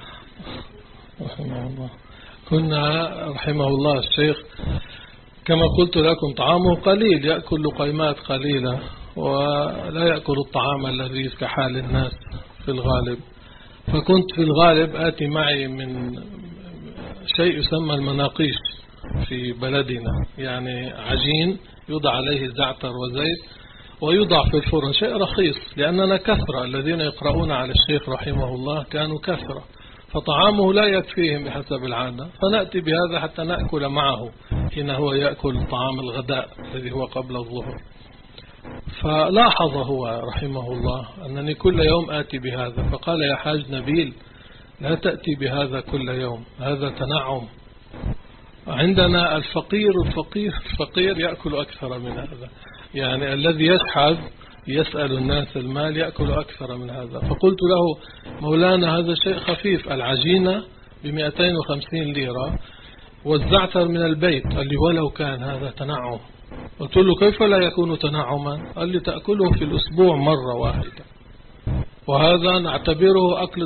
كنا رحمه الله الشيخ كما قلت لكم طعامه قليل، يأكل لقيمات قليلة ولا يأكل الطعام الذي كحال الناس في الغالب. فكنت في الغالب آتي معي من شيء يسمى المناقيش في بلدنا، يعني عجين يوضع عليه زعتر وزيت ويوضع في الفرن، شيء رخيص لأننا كثرة، الذين يقرؤون على الشيخ رحمه الله كانوا كثرة، فطعامه لا يكفيهم بحسب العادة، فنأتي بهذا حتى نأكل معه حين هو يأكل طعام الغداء الذي هو قبل الظهر. فلاحظ هو رحمه الله أنني كل يوم آتي بهذا، فقال يا حاج نبيل لا تأتي بهذا كل يوم، هذا تنعم. عندنا الفقير يأكل أكثر من هذا، يعني الذي يشحذ يسأل الناس المال يأكل أكثر من هذا. فقلت له مولانا هذا شيء خفيف، العجينة ب250 ليرة والزعتر من البيت. قال لي ولو كان هذا تنعم. قلت له كيف لا يكون تنعما؟ قال لي تأكله في الأسبوع مرة واحدة، وهذا نعتبره أكل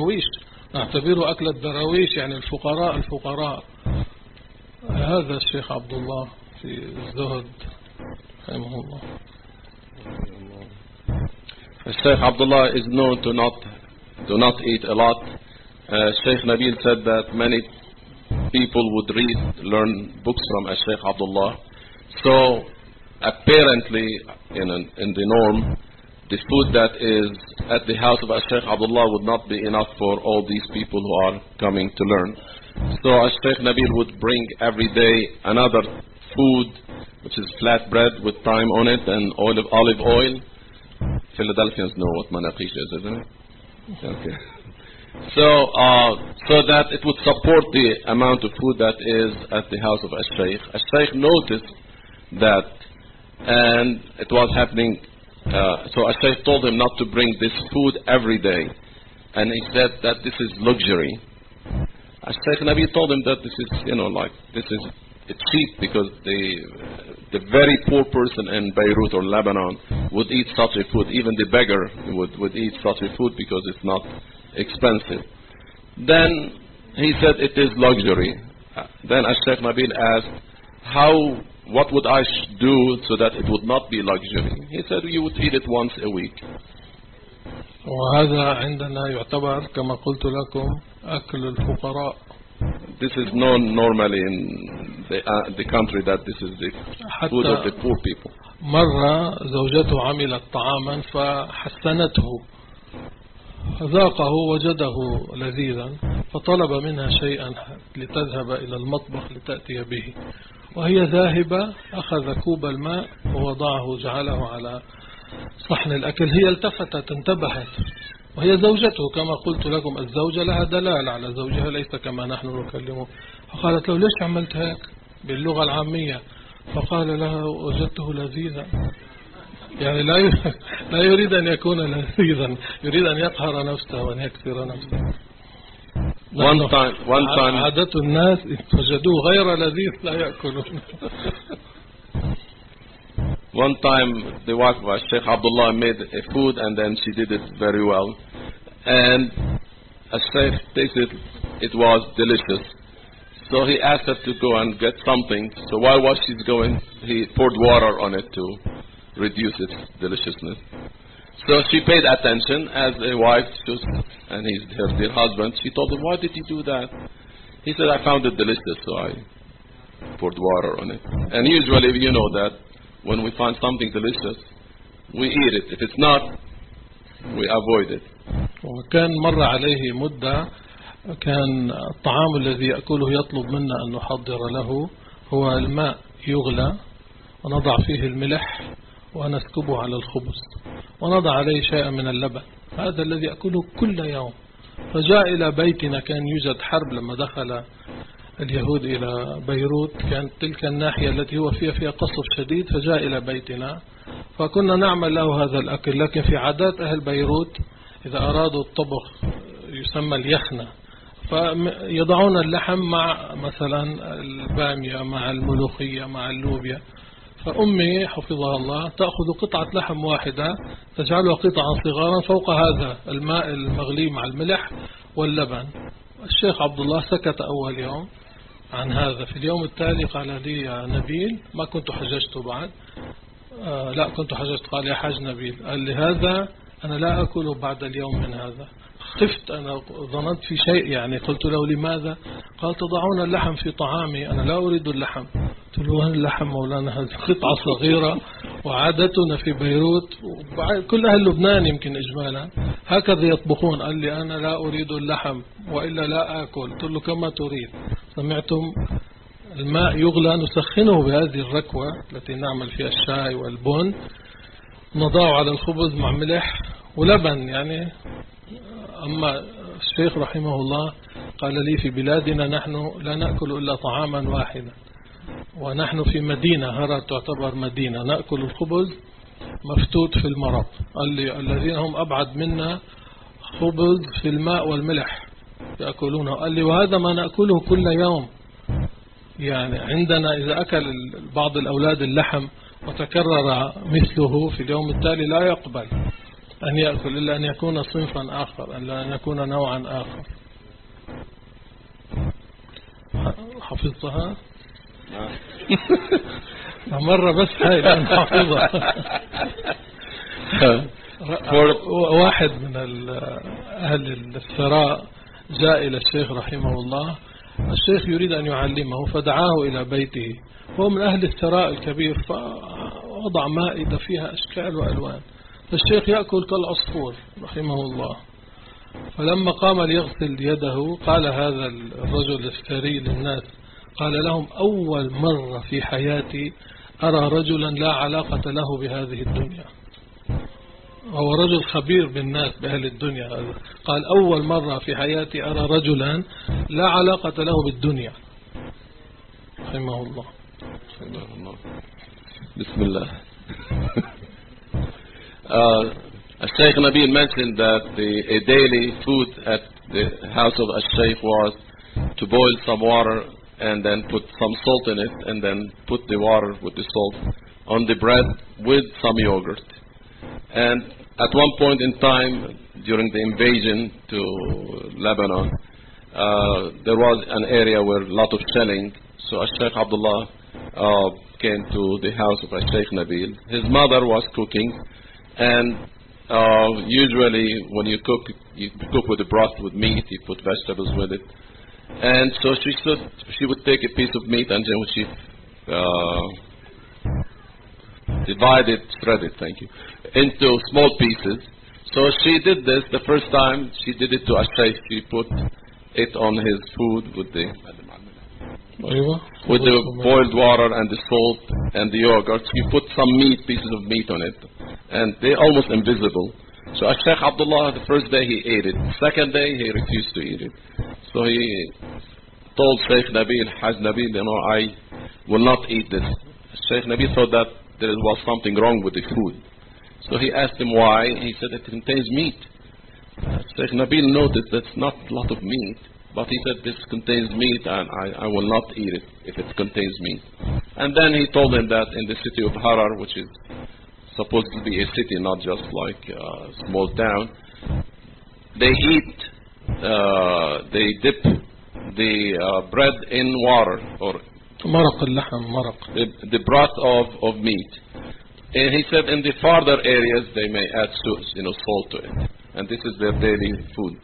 الدراويش، يعني الفقراء. هذا الشيخ عبد الله في الزهد رحمه الله. Sheikh Abdullah is known to not eat a lot. Sheikh Nabil said that many people would learn books from Sheikh Abdullah. So apparently, in the norm, the food that is at the house of Sheikh Abdullah would not be enough for all these people who are coming to learn. So Sheikh Nabil would bring every day another food, which is flat bread with thyme on it and olive oil. Philadelphians know what manaqish is, isn't it? Okay. So that it would support the amount of food that is at the house of Sheikh. Sheikh noticed that, and it was happening. So Sheikh told him not to bring this food every day, and he said that this is luxury. Sheikh Nabi told him that this is cheap, because the very poor person in Beirut or Lebanon would eat such a food. Even the beggar would eat such a food because it's not expensive. Then he said it is luxury. Then Sheikh Nabil asked, what would I do so that it would not be luxury? He said you would eat it once a week. وهذا عندنا يعتبر كما قلت لكم أكل الفقراء. This is known normally in the country that this is the food of the poor people. مرة زوجته عملت طعاما فحسنته، فذاقه وجده لذيذا فطلب منها شيئا لتذهب إلى المطبخ لتأتي به، وهي ذاهبة أخذ كوب الماء ووضعه جعله على صحن الأكل. هي التفتت انتبهت، وهي زوجته كما قلت لكم، الزوجة لها دلال على زوجها ليس كما نحن نكلمه. فقالت له ليش عملت هيك باللغة العامية؟ فقال لها وجدته لذيذا. يعني لا يريد أن يكون لذيذا، يريد أن يقهر نفسه وأن يكسر نفسه. One time عادة الناس وجدوه غير لذيذ لا يأكلون. One time the wife of Sheikh Abdullah made a food and then she did it very well. And Sheikh tasted it was delicious. So he asked her to go and get something. So while she's going, he poured water on it to reduce its deliciousness. So she paid attention as a wife should, and he's her dear husband. She told him, why did you do that? He said, I found it delicious, so I poured water on it. And usually, you know that when we find something delicious, we eat it. If it's not, we avoid it. وكان مر عليه مدة كان الطعام الذي يأكله يطلب منا أن نحضر له هو الماء يغلى ونضع فيه الملح ونسكبه على الخبز ونضع عليه شيئا من اللبن، هذا الذي يأكله كل يوم. فجاء إلى بيتنا، كان يوجد حرب لما دخل اليهود إلى بيروت، كانت تلك الناحية التي هو فيها قصف شديد، فجاء إلى بيتنا فكنا نعمل له هذا الأكل. لكن في عادات أهل بيروت إذا أرادوا الطبخ يسمى اليخنة، فيضعون اللحم مع مثلا البامية مع الملوخية مع اللوبيا. فأمي حفظها الله تأخذ قطعة لحم واحدة تجعلها قطعا صغارا فوق هذا الماء المغلي مع الملح واللبن. الشيخ عبد الله سكت أول يوم عن هذا. في اليوم التالي قال لي يا نبيل، ما كنت حججت بعد، لا كنت حججت، قال يا حاج نبيل، قال لي هذا أنا لا أكله بعد اليوم من هذا. خفت، أنا ظننت في شيء يعني. قلت له لماذا؟ قال تضعون اللحم في طعامي، أنا لا أريد اللحم. قلت له اللحم مولانا هذه قطعة صغيرة، وعادتنا في بيروت كل أهل لبنان يمكن إجمالا هكذا يطبخون. قال لي أنا لا أريد اللحم وإلا لا أكل. قلت له كما تريد. سمعتم الماء يغلى نسخنه بهذه الركوة التي نعمل فيها الشاي والبن، نضعه على الخبز مع ملح ولبن يعني. أما الشيخ رحمه الله قال لي في بلادنا نحن لا نأكل إلا طعاما واحدا، ونحن في مدينة هرة تعتبر مدينة، نأكل الخبز مفتوت في المرق. قال لي الذين هم أبعد منا خبز في الماء والملح يأكلونه. قال لي وهذا ما نأكله كل يوم. يعني عندنا إذا أكل بعض الأولاد اللحم وتكرر مثله في اليوم التالي لا يقبل أن يأكل إلا أن يكون صنفا آخر، إلا أن يكون نوعا آخر. حفظتها؟ مرة بس هاي لأن حفظها. واحد من أهل الثراء جاء إلى الشيخ رحمه الله، الشيخ يريد أن يعلمه فدعاه إلى بيته، هو من أهل الثراء الكبير، فوضع مائدة فيها أشكال وألوان، فالشيخ يأكل كالعصفور رحمه الله. فلما قام ليغسل يده قال هذا الرجل الثري للناس، قال لهم أول مرة في حياتي أرى رجلا لا علاقة له بهذه الدنيا. هو رجل خبير بالناس بأهل الدنيا هذا. قال أول مرة في حياتي أرى رجلا لا علاقة له بالدنيا رحمه الله. بسم الله. Sheikh Nabil mentioned that a daily food at the house of Sheikh was to boil some water and then put some salt in it and then put the water with the salt on the bread with some yogurt. And at one point in time during the invasion to Lebanon, there was an area where a lot of shelling. So Sheikh Abdullah came to the house of Sheikh Nabil. His mother was cooking, and usually when you cook with the broth with meat, you put vegetables with it. And so she would take a piece of meat and then she shred it, into small pieces. So she did this the first time. She did it to a sheikh. She put it on his food with the boiled water and the salt and the yogurt. She put some pieces of meat on it, and they're almost invisible. So Sheikh Abdullah, the first day he ate it. Second day he refused to eat it. So he told Sheikh Nabil, Haj Nabil, I will not eat this. Sheikh Nabil thought that there was something wrong with the food. So he asked him why. He said it contains meat. Sheikh Nabil noticed that's not a lot of meat, but he said this contains meat and I will not eat it if it contains meat. And then he told him that in the city of Harar, which is supposed to be a city, not just like a small town, they dip the bread in water, or the broth of meat. And he said in the farther areas they may add salt to it, and this is their daily food.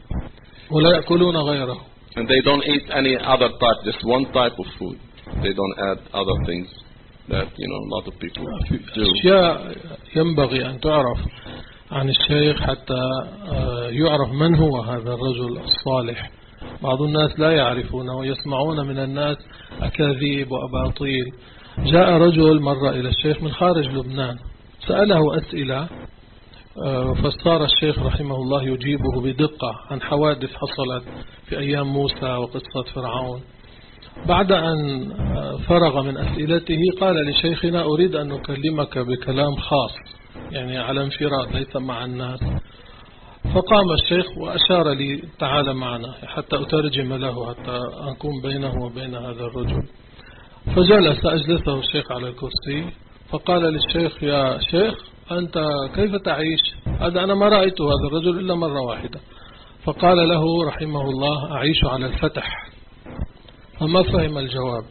And they don't eat any other type, just one type of food. They don't add other things that a lot of people do. أشياء ينبغي أن تعرف عن الشيخ حتى يعرف من هو هذا الرجل الصالح. بعض الناس لا يعرفونه ويسمعون من الناس أكاذيب وأباطيل. جاء رجل مرة إلى الشيخ من خارج لبنان، سأله أسئلة فاستار الشيخ رحمه الله يجيبه بدقة عن حوادث حصلت في أيام موسى وقصة فرعون. بعد أن فرغ من أسئلته قال لشيخنا أريد أن نكلمك بكلام خاص، يعني على انفراد ليس مع الناس. فقام الشيخ وأشار لي تعال معنا حتى أترجم له، حتى أكون بينه وبين هذا الرجل. فجلس أجلسه الشيخ على الكرسي، فقال للشيخ يا شيخ أنت كيف تعيش؟ هذا أنا ما رأيت هذا الرجل إلا مرة واحدة. فقال له رحمه الله أعيش على الفتح. فما فهم الجواب.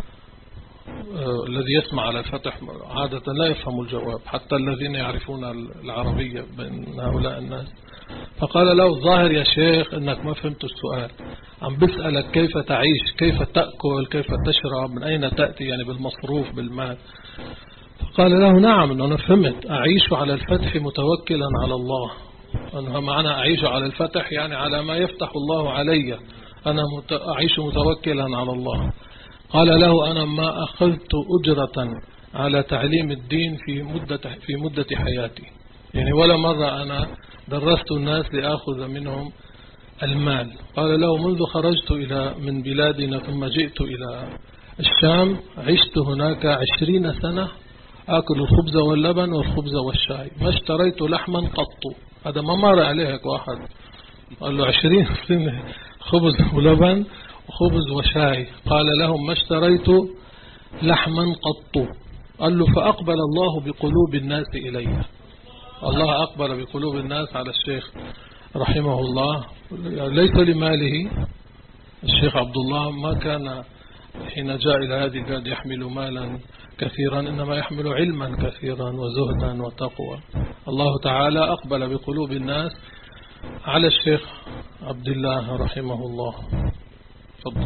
الذي يسمع على الفتح عادة لا يفهم الجواب، حتى الذين يعرفون العربية بين هؤلاء الناس. فقال له الظاهر يا شيخ أنك ما فهمت السؤال، عم بسألك كيف تعيش، كيف تأكل، كيف تشرب، من أين تأتي، يعني بالمصروف بالمال. فقال له نعم أنا فهمت، أعيش على الفتح متوكلا على الله. أنا معنى أعيش على الفتح يعني على ما يفتح الله علي، أنا أعيش متوكلا على الله. قال له أنا ما أخذت أجرة على تعليم الدين في مدة حياتي، يعني ولا مرة أنا درست الناس لأخذ منهم المال. قال له منذ خرجت من بلادنا ثم جئت إلى الشام عشت هناك 20 سنة أكل الخبز واللبن والخبز والشاي، ما اشتريت لحما قط. هذا ما مر عليك واحد قال له 20 سنة خبز ولبن وخبز وشاي. قال لهم ما اشتريت لحما قط. قال له فأقبل الله بقلوب الناس إليه. الله أقبل بقلوب الناس على الشيخ رحمه الله، ليس لماله. الشيخ عبد الله ما كان حين جاء إلى هذه البلاد يحمل مالا كثيرا، إنما يحمل علما كثيرا وزهدا وتقوى. الله تعالى أقبل بقلوب الناس على الشيخ عبد الله رحمه الله. تفضل.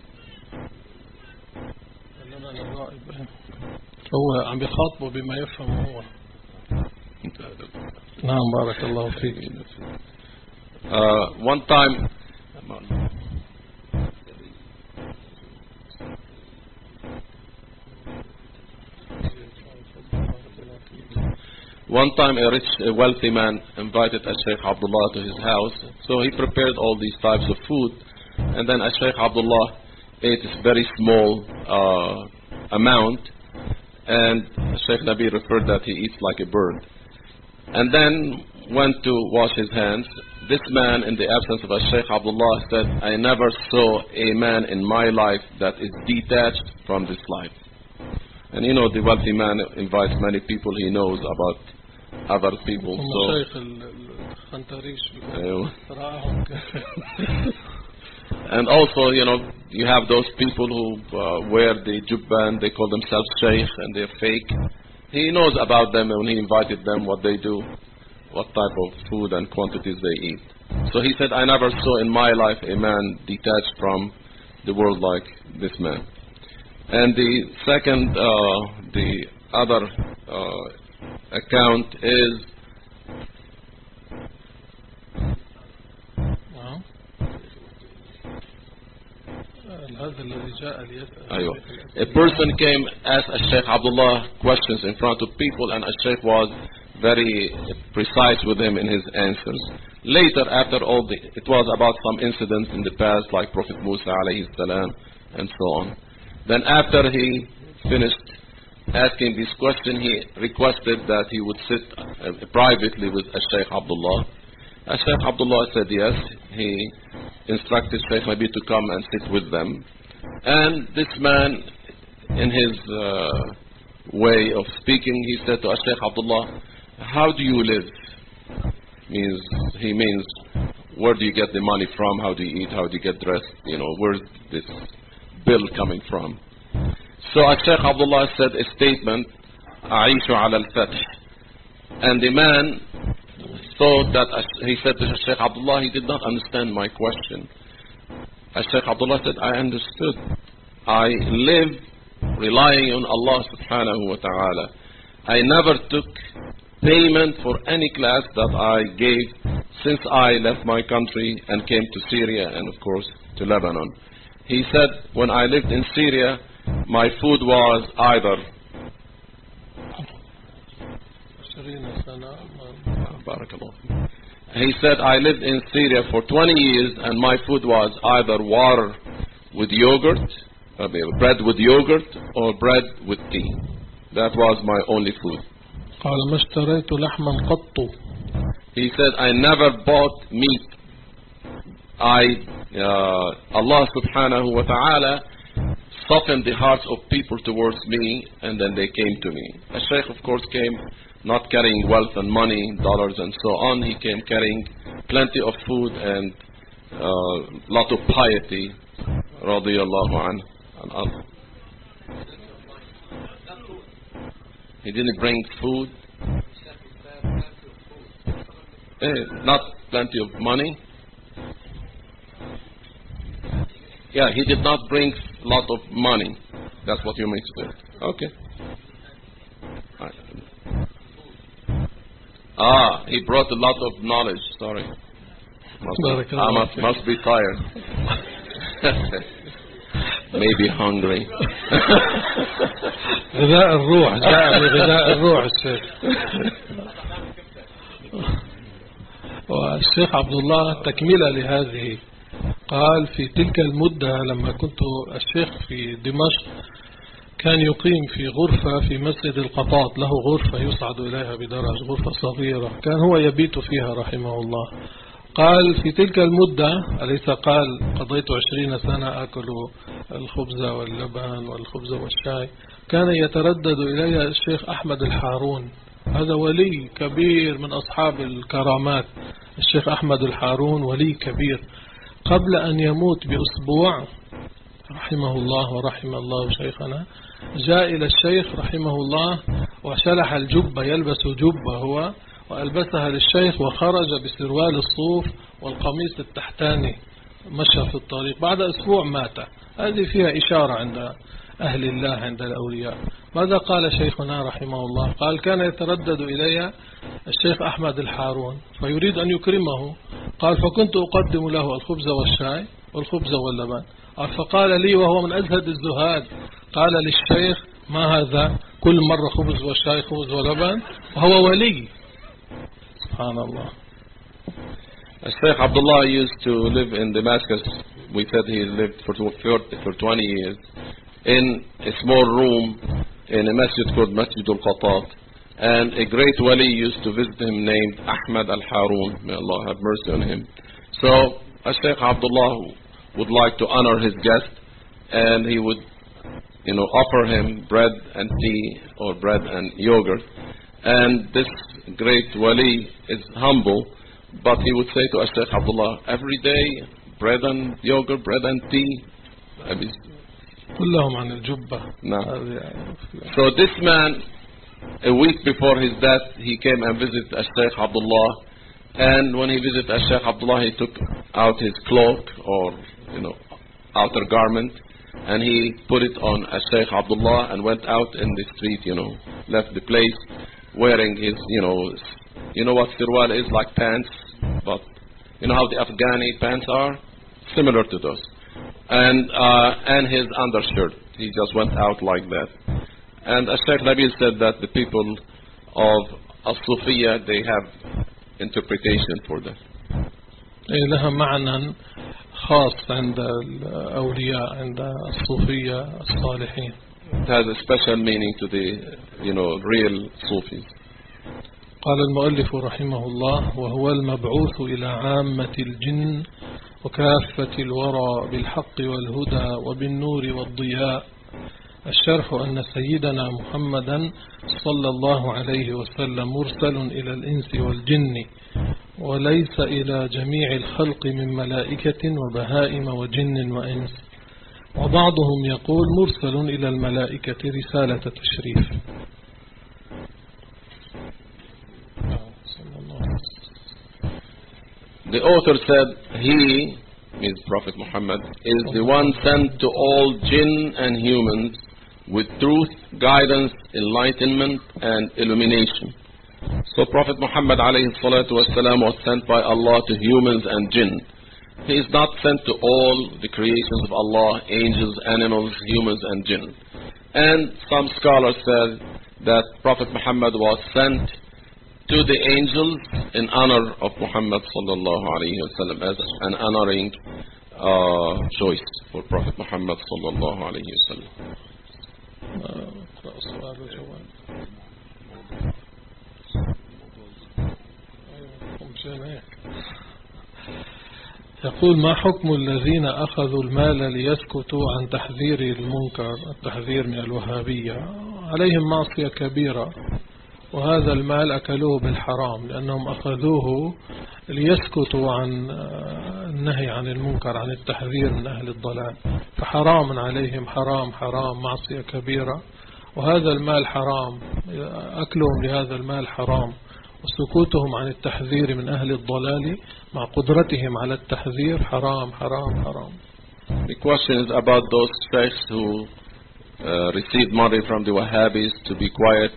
هو عم بيخاطبه بما يفهم هو. نعم بارك الله فيك. One time a wealthy man invited Sheikh Abdullah to his house, so he prepared all these types of food, and then Sheikh Abdullah ate a very small amount, and Sheikh Nabi referred that he eats like a bird, and then went to wash his hands. This man, in the absence of Sheikh Abdullah, said, I never saw a man in my life that is detached from this life. And the wealthy man invites many people he knows about other people. And also, you have those people who wear the jubba and they call themselves sheikh and they're fake. He knows about them, and when he invited them, what they do, what type of food and quantities they eat. So he said, I never saw in my life a man detached from the world like this man. And the second, the other account is A person came, asked Sheikh Abdullah questions in front of people, and Sheikh was very precise with him in his answers. Later, after all it was about some incidents in the past, like Prophet Musa alayhi salam, and so on. Then after he finished asking this question, he requested that he would sit privately with Sheikh Abdullah. Sheikh Abdullah said yes. He instructed Sheikh maybe to come and sit with them. And this man, in his way of speaking, he said to Sheikh Abdullah, how do you live? He means, where do you get the money from? How do you eat? How do you get dressed? Where's this bill coming from? So Sheikh Abdullah said a statement, Aishu ala al-Fath. And the man thought that, he said to Sheikh Abdullah, he did not understand my question. Sheikh Abdullah said, I understood. I live relying on Allah subhanahu wa ta'ala. I never took payment for any class that I gave since I left my country and came to Syria and of course to Lebanon. He said, when I lived in Syria, my food was either he said, I lived in Syria for 20 years and my food was either water with yogurt, bread with yogurt, or bread with tea. That was my only food. He said, I never bought meat. Allah subhanahu wa ta'ala softened the hearts of people towards me, and then they came to me. A sheikh, of course, came not carrying wealth and money, dollars and so on. He came carrying plenty of food and lot of piety. Radiyallahu anhu. He didn't bring food. Not plenty of money. Yeah, he did not bring a lot of money. That's what you mean to say. Okay. He brought a lot of knowledge. Sorry. Must be tired. Maybe hungry. غذاء الروح جاء بغذاء الروح الشيخ. والشيخ عبد الله تكملة لهذه قال في تلك المدة لما كنت الشيخ في دمشق كان يقيم في غرفة في مسجد القطاط، له غرفة يصعد إليها بدرج، غرفة صغيرة كان هو يبيت فيها رحمه الله. قال في تلك المدة أليس قال قضيت 20 سنة أكل الخبز واللبن والخبز والشاي، كان يتردد إلي الشيخ أحمد الحارون، هذا ولي كبير من أصحاب الكرامات. الشيخ أحمد الحارون ولي كبير، قبل أن يموت بأسبوع رحمه الله ورحم الله شيخنا، جاء إلى الشيخ رحمه الله وشلح الجبة، يلبس جبة هو وألبسها للشيخ وخرج بسروال الصوف والقميص التحتاني، مشى في الطريق، بعد أسبوع مات. هذه فيها إشارة عند أهل الله، عند الأولياء. ماذا قال شيخنا رحمه الله؟ قال كان يتردد إلي الشيخ أحمد الحارون فيريد أن يكرمه، قال فكنت أقدم له الخبز والشاي والخبز واللبن، فقال لي وهو من أزهد الزهاد، قال للشيخ ما هذا كل مرة خبز وشاي خبز ولبن، وهو ولي. سبحان الله. Sheikh Abdullah used to live in Damascus. We said he lived for 20 years in a small room in a masjid called Masjid al-Qatat, and a great wali used to visit him named Ahmad al-Harun. May Allah have mercy on him. So Sheikh Abdullah would like to honor his guest, and he would offer him bread and tea or bread and yogurt. And this great wali is humble, but he would say to Sheikh Abdullah, every day bread and yogurt, bread and tea. كلهم عن الجبة. No. So this man, a week before his death, he came and visited Sheikh Abdullah, and when he visited Sheikh Abdullah, he took out his cloak or outer garment, and he put it on Sheikh Abdullah and went out in the street, left the place wearing his, what sirwal is, like pants, but you know how the Afghani pants are? Similar to those. and his undershirt. He just went out like that. And Sheikh Nabil said that the people of Al-Sufiya, they have interpretation for that. لها معنى خاص عند الأولياء عند الصوفية الصالحين. It has a special meaning to the, real Sufis. قال المؤلف رحمه الله: وهو المبعوث إلى عامة الجن وكافة الورى بالحق والهدى وبالنور والضياء. الشرح أن سيدنا محمدا صلى الله عليه وسلم مرسل إلى الإنس والجن وليس إلى جميع الخلق من ملائكة وبهائم وجن وإنس. وبعضهم يقول مرسل إلى الملائكة رسالة تشريف. The author said he, means Prophet Muhammad, is the one sent to all jinn and humans with truth, guidance, enlightenment and illumination. So Prophet Muhammad alayhi salatu wasalam was sent by Allah to humans and jinn. He is not sent to all the creations of Allah, angels, animals, humans and jinn. And some scholars said that Prophet Muhammad was sent to the angels in honor of Muhammad sallallahu alayhi wasallam, as an honoring choice for Prophet Muhammad sallallahu alayhi wasallam. يقول: ما حكم الذين أخذوا المال ليسكتوا عن تحذير المنكر، التحذير من الوهابية؟ عليهم معصية كبيرة، وهذا المال أكلوه بالحرام، لأنهم أخذوه ليسكتوا عن النهي عن المنكر، عن التحذير من أهل الضلال، فحرام عليهم، حرام معصية كبيرة، وهذا المال حرام، أكلهم لهذا المال حرام، وسكوتهم عن التحذير من أهل الضلال مع قدرتهم على التحذير حرام. The question is about those sheikhs who received money from the Wahhabis to be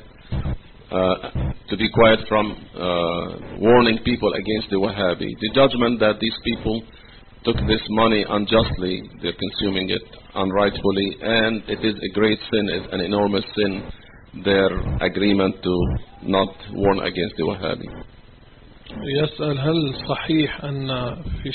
quiet from warning people against the Wahhabi. The judgment that these people took this money unjustly, they're consuming it unrightfully, and it is a great sin, it's an enormous sin, their agreement to not warn against the Wahhabi. يسأل: هل صحيح أنه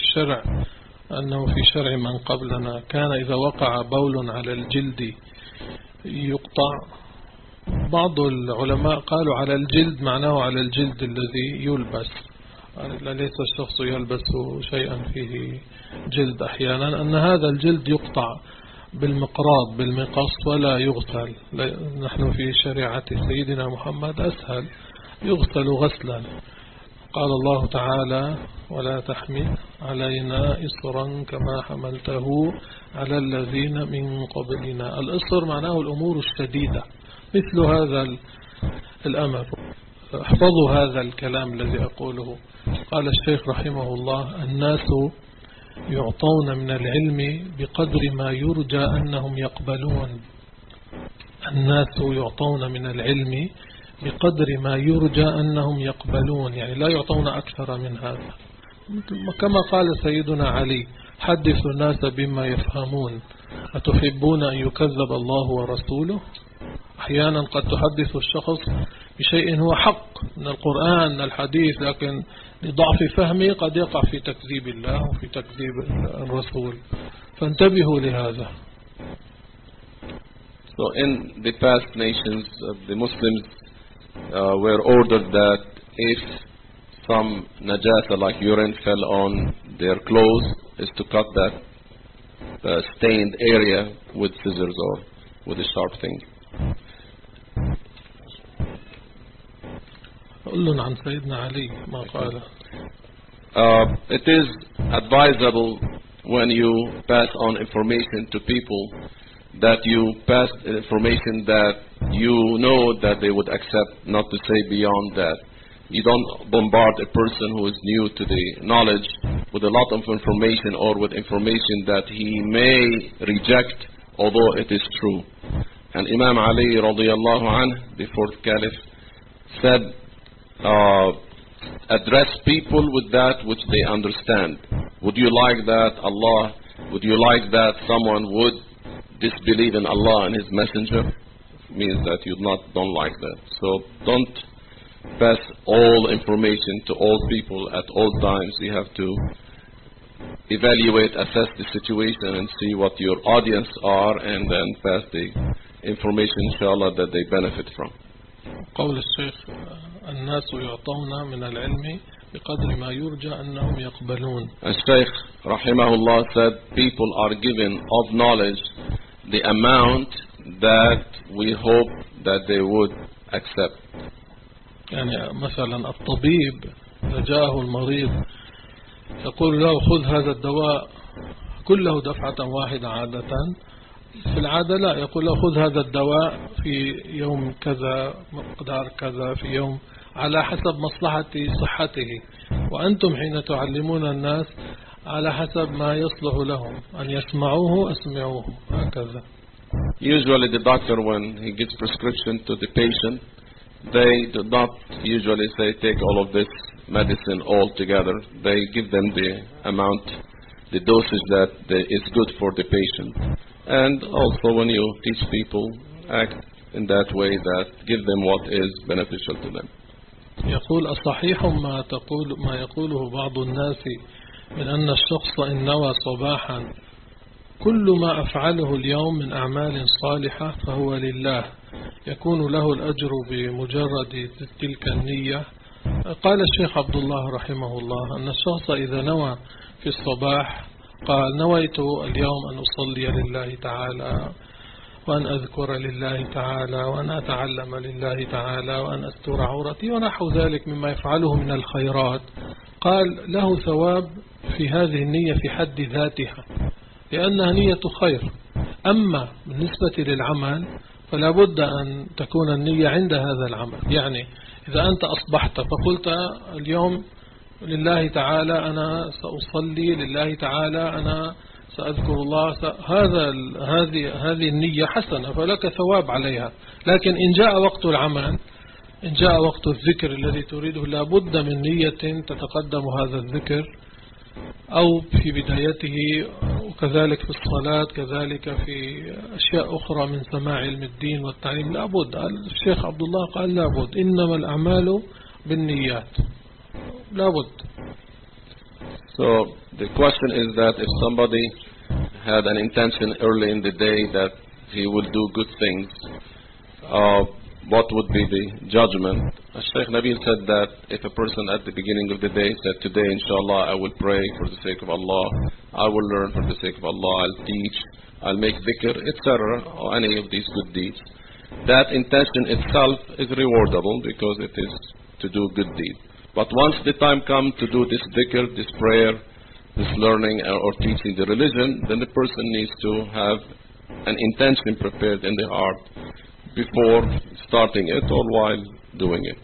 في شرع من قبلنا كان إذا وقع بول على الجلد يقطع؟ بعض العلماء قالوا على الجلد معناه على الجلد الذي يلبس، ليس الشخص يلبس شيئا فيه جلد أحيانا، أن هذا الجلد يقطع بالمقص ولا يغسل. نحن في شريعة سيدنا محمد أسهل، يغسل غسلا. قال الله تعالى: ولا تحمل علينا إصرا كما حملته على الذين من قبلنا. الإصر معناه الأمور الشديدة، مثل هذا الأمر. احفظوا هذا الكلام الذي أقوله. قال الشيخ رحمه الله: الناس يعطون من العلم بقدر ما يرجى أنهم يقبلون. الناس يعطون من العلم بقدر ما يرجى أنهم يقبلون، يعني لا يعطون أكثر من هذا. كما قال سيدنا علي: حدثوا الناس بما يفهمون، أتحبون أن يكذب الله ورسوله؟ أحيانا قد تحدث الشخص بشيء هو حق من القرآن من الحديث، لكن لضعف فهمه قد يقع في تكذيب الله وفي تكذيب الرسول، فانتبهوا لهذا. So in the past nations, the Muslims were ordered that if some najasa like urine fell on their clothes, is to cut that stained area with scissors or with a sharp thing. قل عن سيدنا علي ما قال. It is advisable when you pass on information to people that you pass information that you know that they would accept, not to say beyond that. You don't bombard a person who is new to the knowledge with a lot of information, or with information that he may reject although it is true. And Imam Ali radiyallahu anh, the fourth caliph, said, address people with that which they understand. Would you like that Allah Would you like that someone would disbelieve in Allah and His Messenger? Means that you don't like that. So don't pass all information to all people at all times. You have to evaluate, assess the situation and see what your audience are, and then pass the information, inshallah, that they benefit from. قول الشيخ الناس يعطون من العلم بقدر ما يرجى أنهم يقبلون. Shaykh rahimahullah said people are given of knowledge the amount that we hope that they would accept. يعني مثلا الطبيب إذا جاءه المريض يقول له خذ هذا الدواء كله دفعة واحدة، عادة في العادة لا، يقول له خذ هذا الدواء في يوم كذا مقدار كذا في يوم على حسب مصلحة صحته، وأنتم حين تعلمون الناس على حسب ما يصلح لهم أن يسمعوه أسمعوه هكذا. Usually the doctor, when he gives prescription to the patient, they do not usually say take all of this medicine all together. They give them the amount, the dosage that is good for the patient. And also when you teach people, act in that way that give them what is beneficial to them. يقول الصحيح ما يقوله بعض الناس من أن الشخص إن نوى صباحا كل ما أفعله اليوم من أعمال صالحة فهو لله يكون له الأجر بمجرد تلك النية. قال الشيخ عبد الله رحمه الله أن الشخص إذا نوى في الصباح قال نويت اليوم أن أصلي لله تعالى وأن أذكر لله تعالى وأن أتعلم لله تعالى وأن أستر عورتي ونحو ذلك مما يفعله من الخيرات، قال له ثواب في هذه النية في حد ذاتها لأنها نية خير. أما بالنسبة للعمل فلا بد أن تكون النية عند هذا العمل. يعني إذا أنت أصبحت فقلت اليوم لله تعالى أنا سأصلي لله تعالى أنا سأذكر الله هذه النية حسنة فلك ثواب عليها. لكن إن جاء وقت العمل، إن جاء وقت الذكر الذي تريده لا بد من نية تتقدم هذا الذكر أو في بدايته، وكذلك في الصلاة، كذلك في أشياء أخرى من سماع علم الدين والتعليم لا بد. الشيخ عبد الله قال لا بد، إنما الأعمال بالنيات لا بد. So the question is that if somebody had an intention early in the day that he will do good things, what would be the judgment? Shaykh Nabil said that if a person at the beginning of the day said, today inshallah I will pray for the sake of Allah, I will learn for the sake of Allah, I'll teach, I'll make dhikr, etc., or any of these good deeds, that intention itself is rewardable because it is to do good deeds. But once the time comes to do this dhikr, this prayer, this learning or teaching the religion, then the person needs to have an intention prepared in the heart before starting it or while doing it.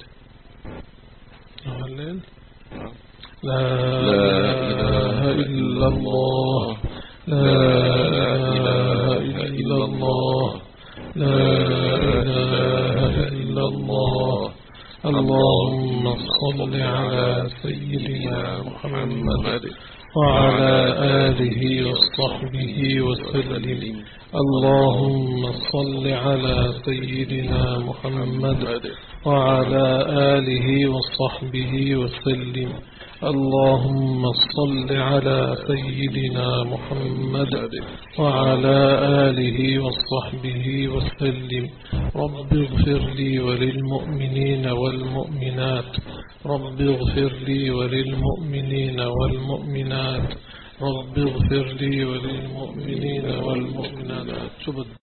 لا إله إلا الله لا إله إلا الله لا إله إلا الله اللهم صل على سيدنا محمد وعلى آله وصحبه وسلم. اللهم صل على سيدنا محمد وعلى آله وصحبه وسلم. اللهم صل على سيدنا محمد وعلى آله وصحبه وسلم. رب اغفر لي وللمؤمنين والمؤمنات رب اغفر لي وللمؤمنين والمؤمنات رب اغفر لي وللمؤمنين والمؤمنات.